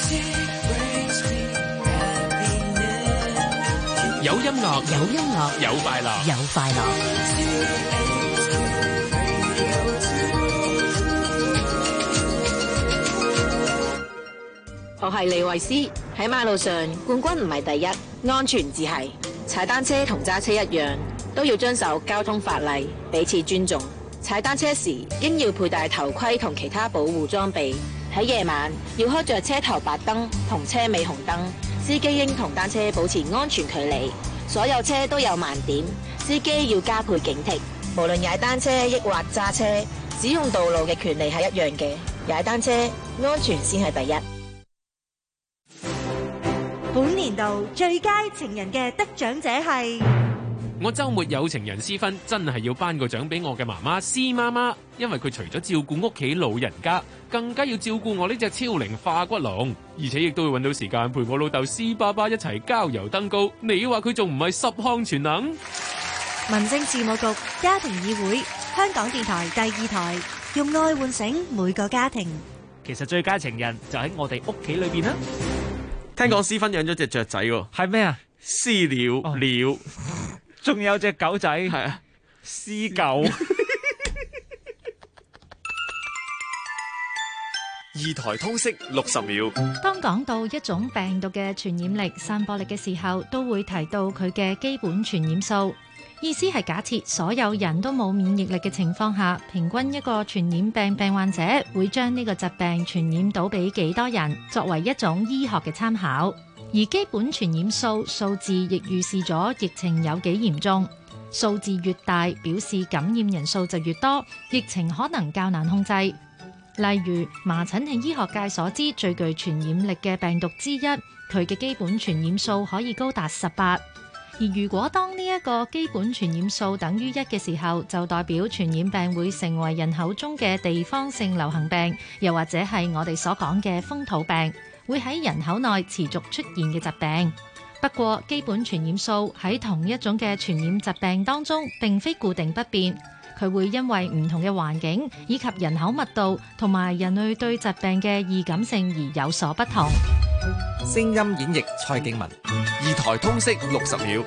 有音樂， 有音樂， 有快樂， 有快樂。 我係李慧詩，喺馬路上冠軍唔係第一，安全至係。踩單車同揸車一樣，都要遵守交通法例，彼此尊重。踩單車時應要佩戴頭盔同其他保護裝備。喺夜晚要開着車頭白燈同車尾紅燈。司機應同單車保持安全距離。所有車都有盲點，司機要加倍警惕。無論踩單車抑或揸車，使用道路嘅權利係一樣嘅。踩單車安全先係第一。 本年度最佳情人嘅得獎者係。 我週末有情人私婚，真係要頒個獎俾我嘅媽媽施媽媽，因為佢除咗照顧屋企老人家，更加要照顧我呢隻超齡化骨龍，而且亦都會揾到時間陪我老豆施爸爸一齊郊遊登高。你話佢仲唔係十項全能？ 民政事務局家庭議會，香港電台第二台，用愛喚醒每個家庭。 其實最佳情人就喺我哋屋企裏邊啦。 聽講施芬養咗隻雀仔喎， 係咩啊？ 施鳥鳥。 仲有隻狗仔，係啊，施狗。 二台通識60秒。 當講到一種病毒嘅傳染力、散播力嘅時候，都會提到佢嘅基本傳染數。意思係假設所有人都冇免疫力嘅情況下，平均一個傳染病患者會將呢個疾病傳染到俾幾多人，作為一種醫學嘅參考。而基本傳染數數字亦預示咗疫情有幾嚴重，數字越大，表示感染人數就越多，疫情可能較難控制。例如麻疹係醫學界所知最具傳染力嘅病毒之一，佢嘅基本傳染數可以高達18。而如果當呢一個基本傳染數等於1嘅時候，就代表傳染病會成為人口中嘅地方性流行病，又或者係我哋所講嘅風土病，會喺人口內持續出現嘅疾病。不過基本傳染數喺同一種嘅傳染疾病當中並非固定不變，佢會因為唔同嘅環境以及人口密度同埋人類對疾病嘅易感性而有所不同。 聲音演繹蔡敬文，二台通識60秒。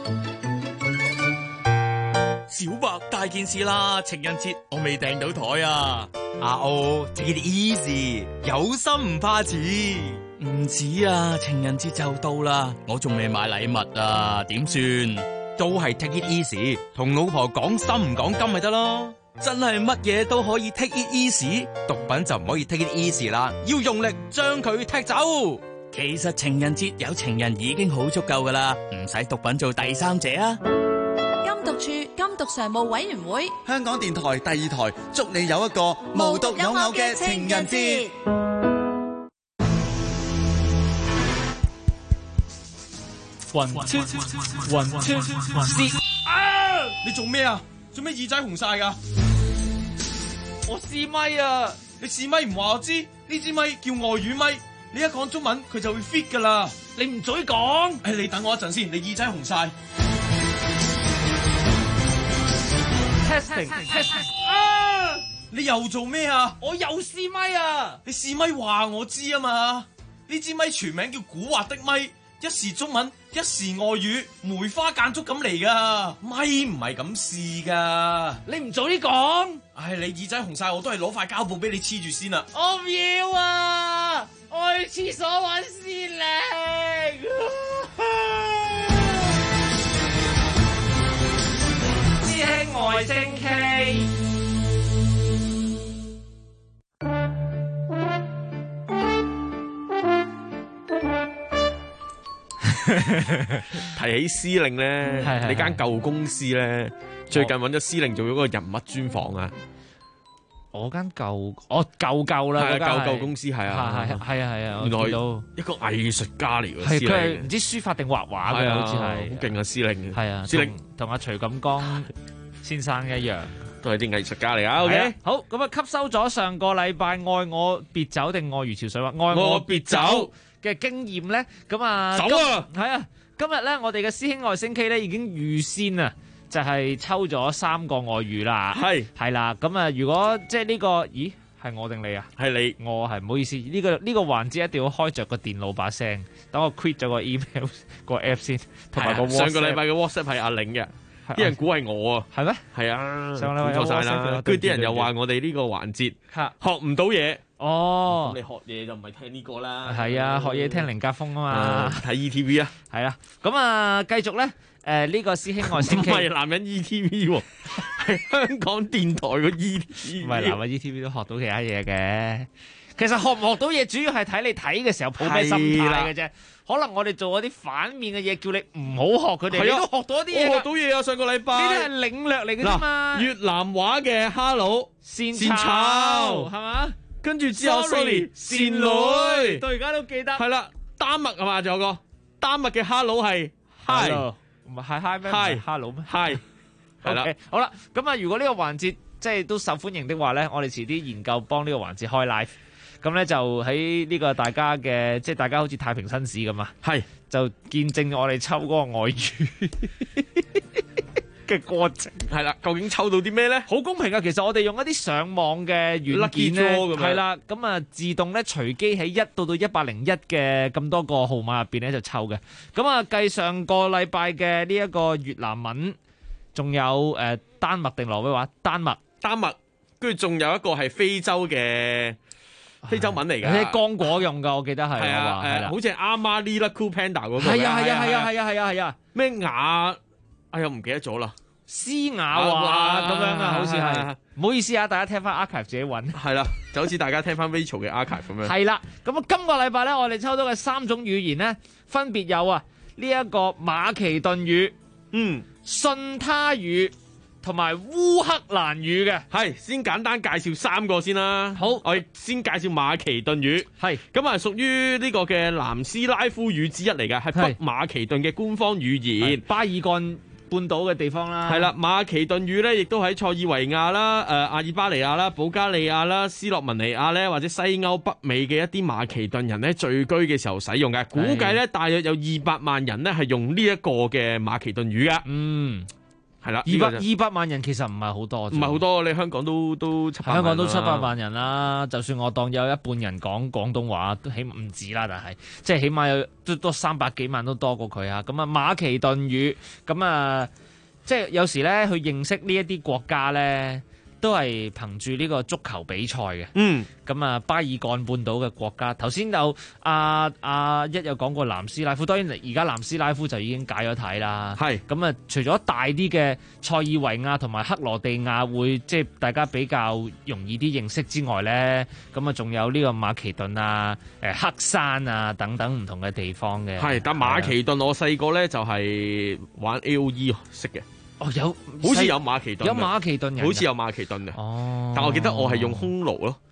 小白大件事啦，情人節我未訂到台啊。阿歐 take it easy， 有心唔怕遲。唔止啊，情人節就到啦，我仲未買禮物啊，點算？都係 take it easy， 同老婆講心唔講金咪得咯。真係乜嘢都可以 take it easy， 毒品就唔可以 take it easy 啦，要用力將佢踢走。其實情人節有情人已經好足夠噶啦，唔使毒品做第三者啊。 禁毒處禁毒常務委員會， 香港電台第二台，祝你有一個無獨有偶嘅情人節。 1 2 1 2 試啊！你做咩啊？做咩耳仔紅晒噶？ 我試咪啊！ 你試咪唔話我知？呢支咪叫外語咪，你一講中文佢就會 fit 噶啦。 你唔嘴講？ 你等我一陣先，你耳仔紅晒。 Testing 啊！你又做咩啊？ 我又試咪啊！ 你試咪話我知啊嘛？呢支咪全名叫古惑的咪，一時中文，一時外語，梅花間竹咁嚟噶。咪唔係咁試噶。 你唔早啲講。 你耳仔紅晒，我都係攞塊膠布俾你黐住先啦。 我唔要啊！我去廁所揾司令。師兄外星 K。 提起司令咧，你間舊公司咧最近揾咗司令做咗個人物專訪啊！ 我間舊啦， 舊公司係啊，原來一個藝術家嚟嘅， 佢係唔知書法定畫畫嘅，好似係好勁啊！司令係啊，司令同阿徐錦江先生一樣， 都係啲藝術家嚟啊。OK， 好咁啊，吸收咗上個禮拜愛我別走定愛如潮水話愛我別走嘅經驗咧，咁啊， 走啊， 係啊，今日咧我哋嘅師兄外星 K 咧已經預先啊，就係抽咗3個外語啦，係啦，咁啊，如果即係呢個，咦，係我定你啊？係你，我係唔好意思，呢個環節一定要開着個電腦把聲，等我 quit 咗個 email 個 app 先，同埋個 WhatsApp。上個禮拜嘅 WhatsApp 係阿玲嘅，啲人估係我啊，係咩？係啊，上個禮拜估錯晒啦，跟住啲人又話我哋呢個環節學唔到嘢。哦，咁你學嘢就唔係聽呢個啦，係啊，學嘢聽凌格風啊嘛，睇 ETV 啊，係啊，咁啊，繼續咧，呢個師兄外星 K 唔係男人 ETV 喎，係香港電台個 ETV，唔係男人 ETV 都學到其他嘢嘅，其實學唔學到嘢主要係睇你睇嘅時候抱咩心態嘅啫。可能我哋做嗰啲反面嘅嘢，叫你唔好學佢哋，你都學到一啲嘢。我學到嘢啊！上個禮拜呢啲係領略嚟嘅啫嘛。越南話嘅 hello 善炒係嘛？跟住之後 sorry 善女，到而家都記得。係啦，丹麥係嘛？仲有個丹麥嘅 hello 係 hi， 唔係 hi 咩 ？hi hello 咩 ？hi 係啦。好啦，咁啊，如果呢個環節即係都受歡迎的話咧，我哋遲啲研究幫呢個環節開 live。咁咧就喺呢個大家嘅，即係大家好似太平紳士咁啊，係就見證我哋抽嗰個外語嘅過程，係啦，究竟抽到啲咩咧？好公平啊！其實我哋用一啲上網嘅軟件咧，係啦，咁啊自動咧隨機喺1到101嘅咁多個號碼入邊咧就抽嘅。咁啊計上個禮拜嘅呢一個越南文，仲有丹麥定挪威話？丹麥，跟住仲有一個係非洲嘅。非洲文嚟嘅，啲剛果用噶，我記得係啊，好似係阿瑪尼拉酷 panda 嗰個，係啊，咩雅，哎呀唔記得咗啦，詩雅話咁樣啊，好似係，唔好意思啊，大家聽翻 archive 自己揾，係啦，就好似大家聽翻 Rachel 嘅 archive 咁樣，係啦，咁啊今個禮拜咧，我哋抽到嘅3種語言咧，分別有啊呢一個馬其頓語，信他語。同埋烏克蘭語嘅，係先簡單介紹3個先啦。好，我哋先介紹馬其頓語，係咁啊，屬於呢個嘅南斯拉夫語之一嚟嘅，係北馬其頓嘅官方語言，巴爾幹半島嘅地方啦。係啦，馬其頓語咧，亦都喺塞爾維亞啦、阿爾巴尼亞啦、保加利亞啦、斯洛文尼亞咧，或者西歐北美嘅一啲馬其頓人咧聚居嘅時候使用嘅。估計咧，大約有200萬人咧係用呢一個嘅馬其頓語噶。係啦，200萬人其實唔係好多，唔係好多。你香港都700萬，香港都700萬人啦。就算我當有一半人講廣東話，都起碼唔止啦。但係即係起碼有都多300幾萬都多過佢啊。咁啊，馬其頓語咁啊，即係有時咧去認識呢一啲國家咧，都係憑住呢個足球比賽嘅。咁啊，巴爾幹半島嘅國家，頭先有阿一有講過南斯拉夫，當然而家南斯拉夫就已經解咗體啦。係咁啊，除咗大啲嘅塞爾維亞同埋克羅地亞會即係大家比較容易啲認識之外咧，咁啊仲有呢個馬其頓啊、黑山啊等等唔同嘅地方嘅。係，但馬其頓我細個咧就係玩 AOE 識嘅。哦，好似有馬其頓，有馬其頓人，好似有馬其頓嘅。哦，但我記得我係用匈奴咯。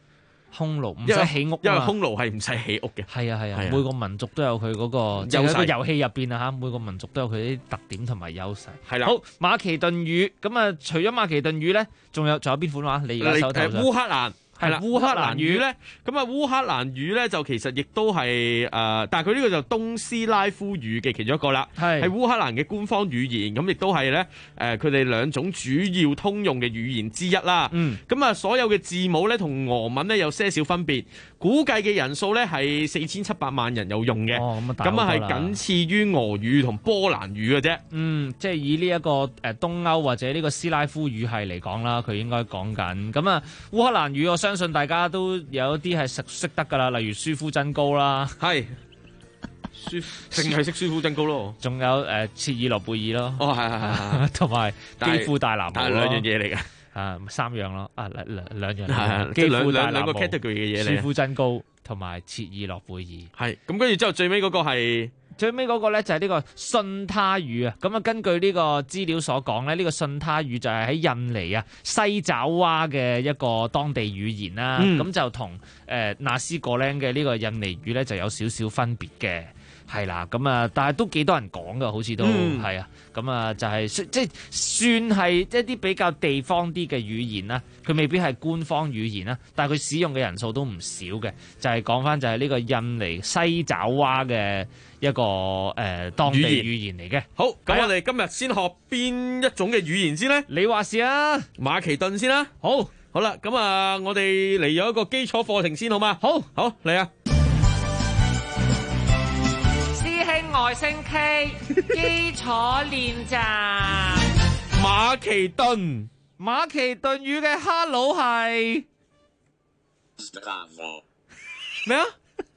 匈奴唔使起屋， 因為匈奴係唔使起屋嘅。 係啊，每個民族都有佢嗰個，就喺個遊戲入邊啊嚇，每個民族都有佢啲特點同埋優勢。 係啦， 好馬其頓語咁啊，除咗馬其頓語咧，仲有邊款話？你而家手頭上烏克蘭。係啦，烏克蘭語咧，咁啊烏克蘭語咧就其實亦都係但係佢呢個就東斯拉夫語嘅其中一個啦，係烏克蘭嘅官方語言，咁亦都係咧佢哋兩種主要通用嘅語言之一啦。咁啊所有嘅字母咧同俄文咧有些少分別，估計嘅人數咧係4700萬人有用嘅，咁啊係僅次於俄語同波蘭語嘅啫。 即係以呢一個東歐或者呢個斯拉夫語系嚟講啦，佢應該講緊。咁啊烏克蘭語我相信大家都有一啲係識得㗎啦，例如舒夫真高啦， 係淨係識舒夫真高咯， 仲有切爾諾貝爾咯， 係， 同埋基輔大藍但係兩樣嘢嚟嘅 ，3樣咯，兩樣， 係基輔大藍兩個 category 嘅嘢嚟， 舒夫真高同埋切爾諾貝爾， 係咁跟住之後最尾嗰個係。 最尾嗰個咧就係呢個信他語啊，咁啊根據呢個資料所講咧，呢個信他語就係喺印尼啊西爪哇嘅一個當地語言啦，咁就同納斯果嶺嘅呢個印尼語咧就有少少分別嘅，係啦，咁啊但係都幾多人講噶，好似都係啊，咁啊就係即係算係一啲比較地方啲嘅語言啦，佢未必係官方語言啦，但係佢使用嘅人數都唔少嘅，就係講翻就係呢個印尼西爪哇嘅一個當地語言嚟嘅。 好，咁我哋今日先學邊一種嘅語言先咧？ 你話事啊， 馬其頓先啦。好啦，咁啊，我哋嚟咗一個基礎課程先，好嗎？ 好嚟啊！ 師兄外星 K 基礎練習。 馬其頓語嘅 hello 係咩啊？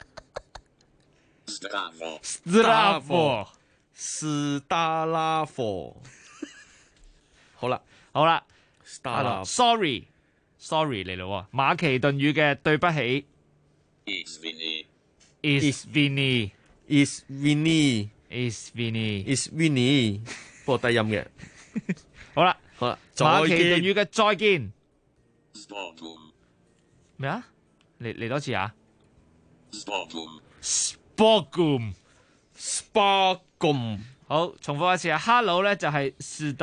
斯達拉佛，好啦 ，sorry 嚟咯，馬其頓語嘅對不起 is Vinny， 不過低音嘅。 好啦，馬其頓語嘅再見咩啊？嚟多次啊！Spogum， 好，重複一次啊 ！Hello 咧就係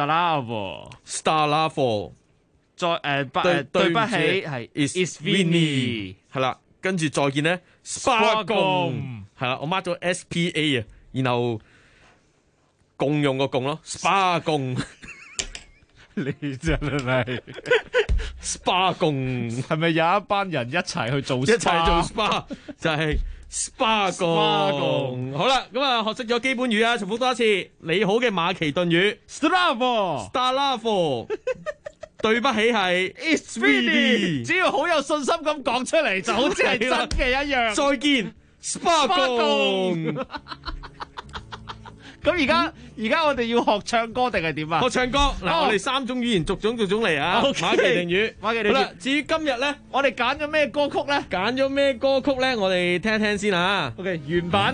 Starlavo， 再對不起係 is Vinny， 係啦，跟住再見咧 Spogum， 係啦，我 mark 咗 SPA 啊，然後共用個共咯 Spogum， 你真係 Spogum， 係咪有一班人一齊去做 SPA 就係。Spagong， 好啦，咁啊學識咗基本語啊，重複多一次。你好嘅馬其頓語 ，Starlavo， 對不起係 It's Vinny， 只要好有信心咁講出嚟，就好似係真嘅一樣。 再見 Spagong。 咁而家我哋要學唱歌定係點啊？ 學唱歌嗱，我哋3種語言逐種嚟啊。馬其頓語，好啦。至於今日咧， 我哋揀咗咩歌曲咧？ 我哋聽一聽先啊。 OK， 原版。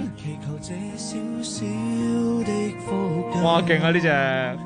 哇，勁啊呢隻！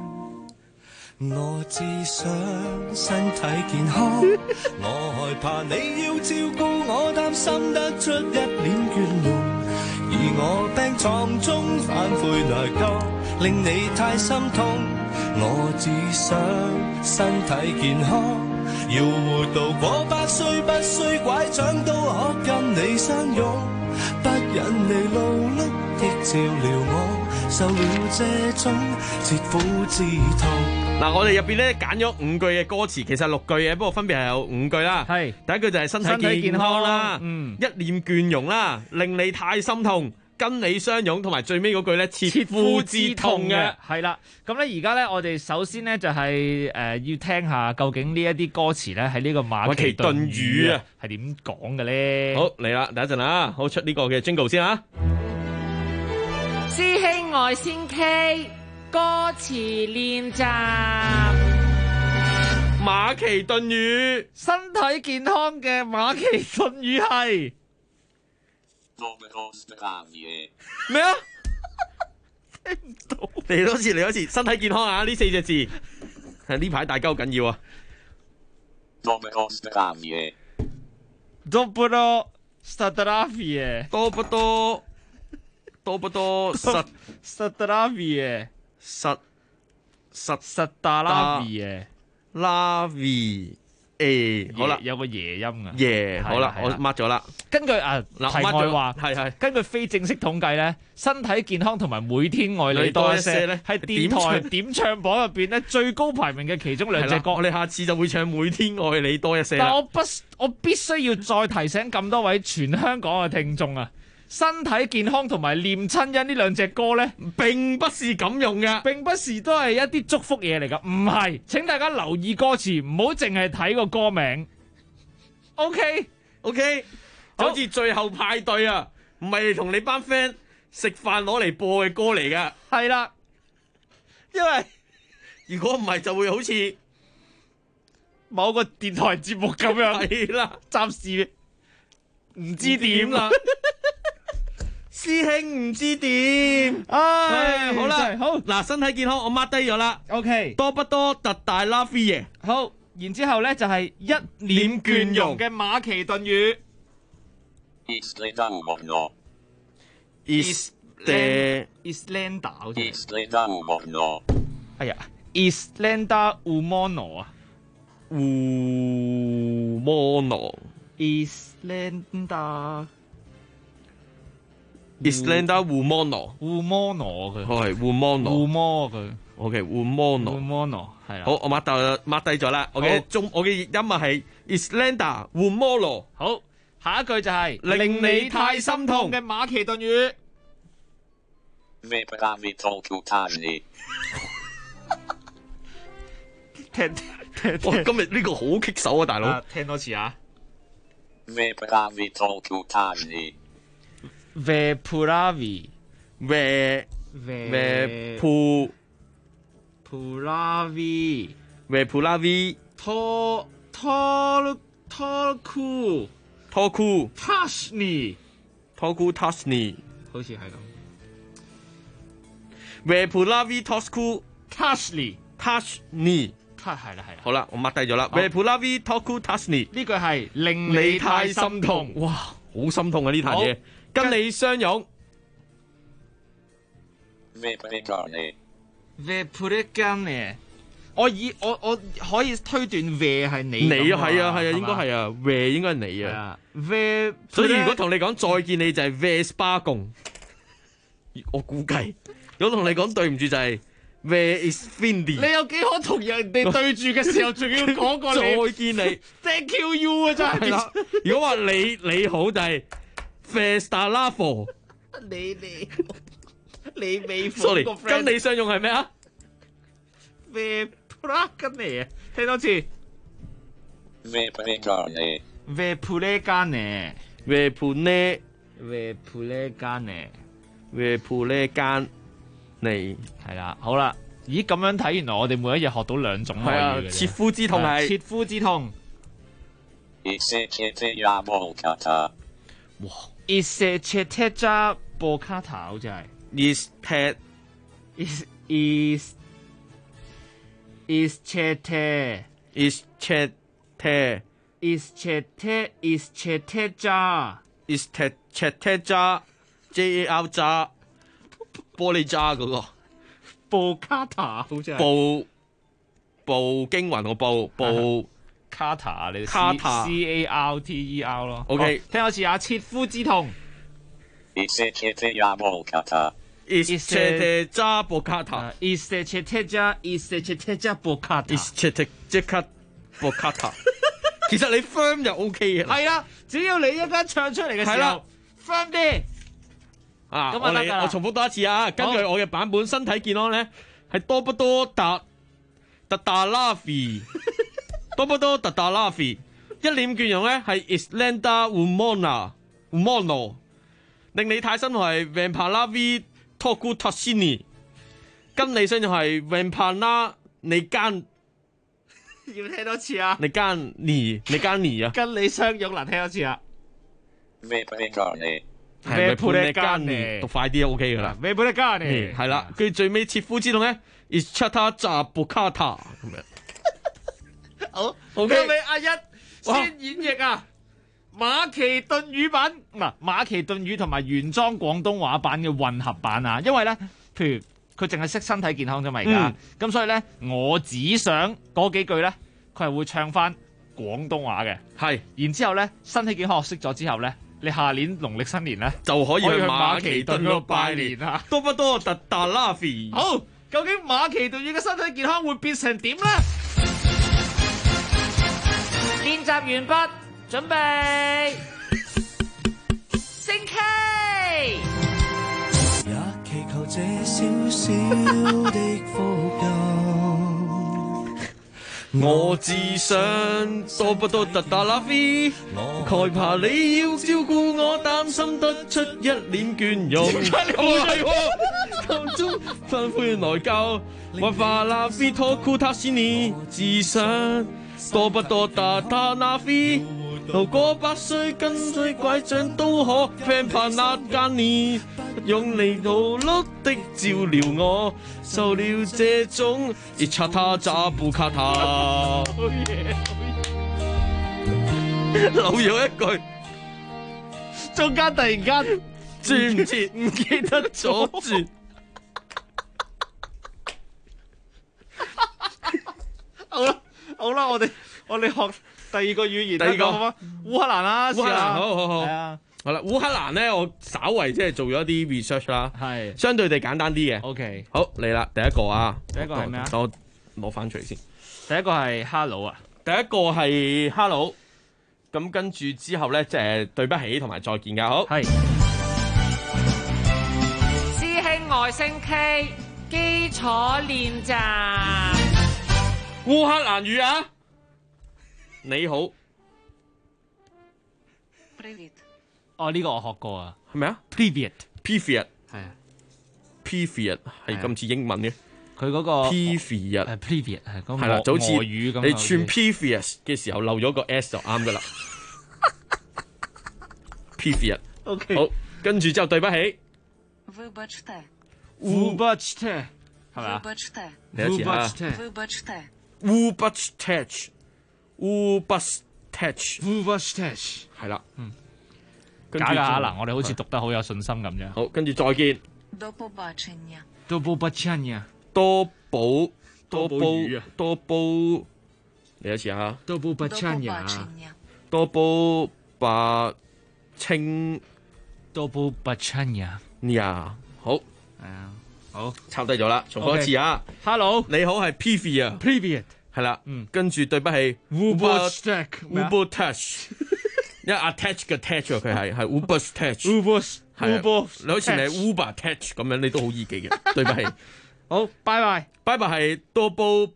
我只想身體健康，我害怕你要照顧我，擔心得出一臉倦容。而我病床中反悔內疚，令你太心痛。我只想身體健康，要活到過100歲，不需拐杖都可跟你相擁。不忍你勞碌的照料我，受了這種切膚之痛。 嗱，我哋入邊咧揀咗5句嘅歌詞，其實6句嘅，不過分別係有5句啦。係第一句就係身體健康啦，一臉倦容啦，令你太心痛，跟你相擁，同埋最尾嗰句咧切膚之痛嘅。 係啦，咁咧而家咧我哋首先咧就係要聽下究竟呢一啲歌詞咧喺呢個馬其頓語啊係點講嘅咧。 好，嚟啦，等一陣啦，好，出呢個嘅 jingle 先啊。 師兄外先 K 歌詞練習， 馬其頓語， 身體健康嘅馬其頓語係咩啊？聽唔到， 嚟多次，身體健康啊！呢4隻字係呢排大家好緊要啊！ 多不多 Stradivarius， 多不多 Stradivarius， Stradivarius， 好啦， 有個爺音啊， 好啦，我 mark 咗啦。 根據題外話， 係根據非正式統計咧，身體健康同埋每天愛你多一些咧，係電台點唱榜入邊咧最高排名嘅其中兩隻歌。 我哋下次就會唱每天愛你多一些。 但我必須要再提醒咁多位全香港嘅聽眾啊！身體健康同埋念親恩呢兩隻歌呢， 並不是咁用嘅， 並不是都係一啲祝福嘢嚟噶，唔係。請大家留意歌詞，唔好淨係睇個歌名。OK， 就好似最後派對啊，唔係同你班 friend 食飯攞嚟播嘅歌嚟噶。 係啦，因為如果唔係就會好似某個電台節目咁樣。 係啦， 暫時唔知點啦。 師兄唔知點，好啦，好嗱，身體健康我 mark 低咗啦。 OK， 多不多特大拉菲耶。 好，然之後咧就係一臉倦容嘅馬其頓語。Islanda 好似。哎呀 ，Islanda Umono 啊 Islanda Umono 佢係 Umono 佢 OK Umono 係啦。好，我 mark 低咗啦。我嘅音啊係 Islanda Umono。 好，下一句就係令你太心痛嘅馬其頓語。聽今日呢個好棘手啊，大佬。 聽多次啊。Vepuravi Toku Tashni 好似係咁。 Vepuravi Toku Tashni 係啦。 好啦，我 mark 低咗啦。Vepuravi Toku Tashni 呢句係令你太心痛。 哇，好心痛啊！呢壇嘢。跟你相擁 Vepurigane 我可以推斷 Ve 係你啊，係啊，應該係啊 Ve 應該係你啊。所以如果同你講再見你就係 Vespagon， 我估計如果同你講對唔住就係 Ve is Findy。 你有幾可同人哋對住嘅時候仲要講個再見你 Thank you 啊，真係。 如果話你好就係Festa Lavo， 你未 sorry， 跟你相用係咩啊 ？Vepurigane 聽多次 Vepurigane 係啦，好啦，咦咁樣睇，原來我哋每一日學到兩種外語嘅。 切膚之痛係切膚之痛。哇 Ischetteja Boccata 好似係 Ischetteja JAR 渣玻璃渣嗰個 Boccata 好似係步驚雲個步 Carter 你 CARTER 咯。 OK， 聽多次啊，切膚之痛。 Ischetteja Boccata。其實你 firm 就 OK 嘅。 係啊，只要你一間唱出嚟嘅時候 firm 啲啊。我重複多一次啊，根據我嘅版本，身體健康咧係多不多特大拉菲。多不多特大拉菲，一臉倦容咧係 Islanda Umono， 令你太心痛係 Vempalavi Toku Tashini， 跟你相用係 Vempana 你間， 要聽多次啊！ 你間啊！ 跟你相擁嗱，聽多次啊 ！Vempurigane 讀快啲 OK 噶啦 ！Vempurigane 係啦，跟住最尾切膚之痛咧 Ischetteja Boccata 咁樣。 好，OK，你阿一先演繹啊！ 馬其頓語版唔係馬其頓語同埋原裝廣東話版嘅混合版啊，因為咧，譬如佢淨係識身體健康啫嘛而家，咁所以咧，我只想嗰幾句咧，佢係會唱翻廣東話嘅，係，然之後咧，身體健康學識咗之後咧，你下年農曆新年咧就可以去馬其頓嗰度拜年啊，多不多特達拉菲？ 好，究竟馬其頓語嘅身體健康會變成點咧？練習完畢，準備升 K。 也祈求這小小的福佑， 我只想多不多特達拉菲，害怕你要照顧我，擔心得出一臉倦容。心中吩咐內教，我法拉菲托庫塔斯尼，只想多不多特達拉菲，路過百歲跟隨拐杖都可 fan 怕那間年，用力勞碌的照料我，受了這種熱查他扎布卡塔。漏咗一句， 中間突然間轉唔切，唔記得咗轉。 好啦，我哋學第二個語言，第二個好嗎？烏克蘭啦， 烏克蘭，好， 係啊， 好啦，烏克蘭咧，我稍為即係做咗啲 research 啦， 係相對地簡單啲嘅。 OK， 好嚟啦，第一個啊， 第一個係咩啊？ 我攞翻出嚟先。 第一個係 hello 啊， 第一個係 hello， 咁跟住之後咧，即係對不起同埋再見㗎，好。係。 師兄外星 K 基礎練習。 烏克蘭語啊，你好。 哦，呢個我學過啊， 係咪啊 ？Privet 係啊 ，Privet 係咁似英文嘅。 佢嗰個 Privet 係係啦，就好似俄語咁。 你串 Privet 嘅時候漏咗個 S 就啱噶啦。Privet OK， 好，跟住之後對不起。 Вибачте 係咪啊？ 你一次啊。Ubustech 係啦， 假㗎嗱，我哋好似讀得好有信心咁樣。 好，跟住再見。 До побачення， 多寶，你一次啊。 До побачення， 多寶白清， 多寶白親呀。 呀，好， 係啊，好， 抄低咗啦，重複一次啊。 Hello， 你好係 Privet，係啦，跟住對不起 Ubustech，因為 attach 嘅 attach 佢係 Ubustech，係你好似你 Ubertech 咁樣，你都好易記嘅。對不起， 好，拜拜係 Double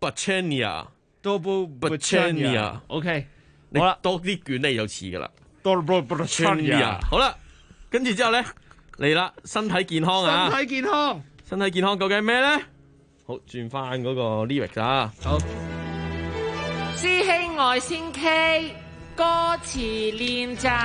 Bachenia，OK， 好啦，多啲卷你就似噶啦 ，Double Bachenia， 好啦，跟住之後咧嚟啦，身體健康啊， 身體健康究竟係咩咧？好，轉翻嗰個 lyrics 啊， 好， 師兄外星 K 歌詞練習。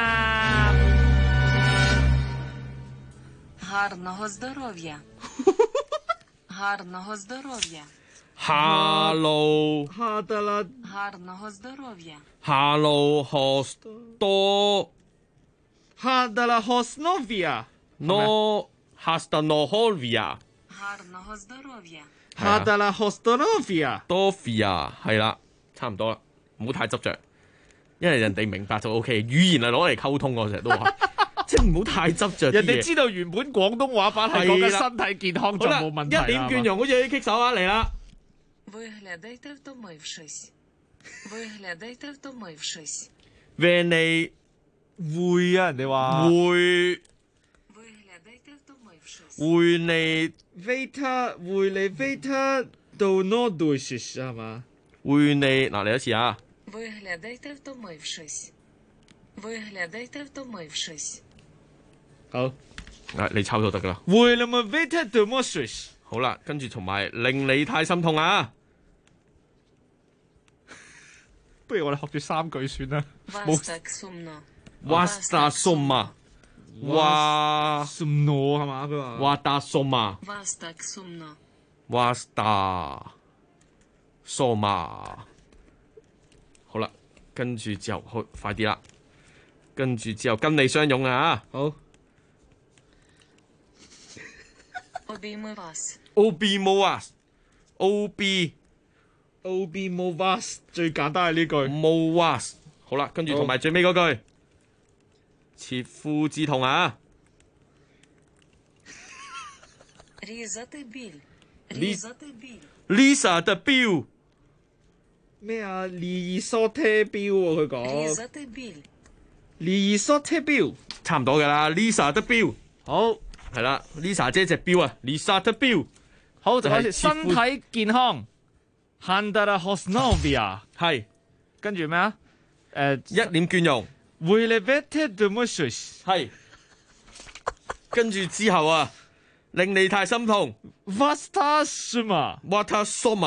Гарного здоров'я. Гарного здоров'я. Hello. Гарного здоров'я. Hello, hosto. Hadala Hosnovia. No, Hastanohovia. Гарного здоров'я. Hadala Hostonovia. Dovia 係啦，差唔多啦，唔好太執着，因為人哋明白就 OK。語言係攞嚟溝通，我成日都話。即係唔好太執着， 人哋知道原本廣東話版係講緊身體健康就冇問題啦。 一臉倦容，好似棘手啊嚟啦！When 你會啊，人哋話會你 Vita do not do this 係嘛？ 會你嗱嚟一次啊！好，你抄就得噶啦。好啦，跟住同埋令你太心痛啊！ 不如我哋學住3句算啦。 Vasta summa， 哇 sumno 係嘛？佢話 Vasta summa，Vasta summa。好啦，跟住之後快啲啦。 跟住之後跟你相擁啊！好。 Obійми вас。 Obійmo вас 最簡單係呢句。mo вас 好啦，跟住同埋最尾嗰句，切膚之痛啊！ Різати біль。 Lisa 的表咩啊？利索車表喎，佢講。 Різати біль。 利索車表差唔多噶啦 ，Lisa 的表。好，係啦 ，Lisa 姐隻表啊 ，Lisa 的表。 好，就開始身體健康。Handala Hosnovia 係， 跟住咩啊？ 一臉倦容。 Vélevete de Moses 係，跟住之後啊，令你太心痛。 Vasta Suma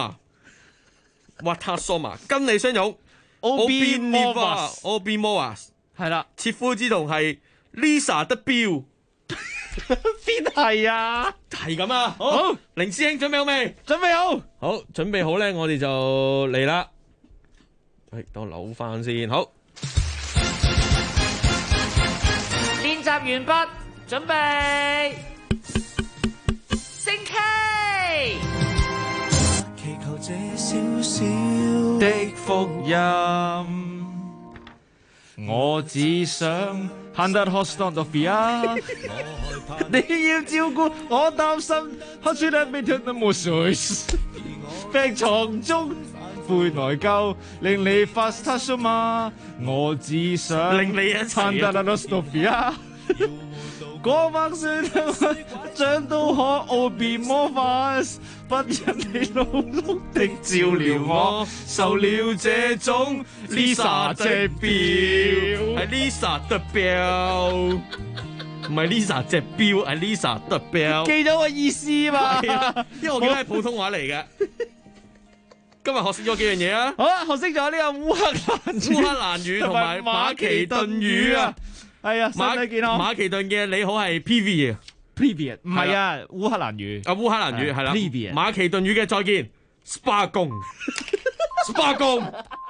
跟你相擁。Obimoas 係啦， 切膚之痛係 Lisa 的表。 邊係啊？ 係咁啊！好，凌師兄準備好未？ 準備好。 好，準備好咧，我哋就嚟啦。等我扭翻先。好， 練習完畢，準備升 K。 祈求這小小的福音，我只想 Handala Hosnovia。你要照顧我，擔心黑處咧被脫得冇水，病床中悔內疚，令你發他蘇嘛，我只想令你一齊 Handala Hosnovia。嗰晚算長到可奧變魔法，不因你勞碌的照料我，受了這種 Lisa 隻表， 係 Lisa 的表。唔係 Lisa 隻表，係 Lisa 的表。 記咗個意思嘛？ 因為我記得係普通話嚟嘅。今日學識咗幾樣嘢啊！ 好啊，學識咗呢個烏克蘭語同埋馬其頓語啊！ 係啊，身體健康。 馬其頓嘅你好係 PV 啊 ，PV 唔係啊，烏克蘭語。 烏克蘭語係啦。馬其頓語嘅再見 ，Spa 公。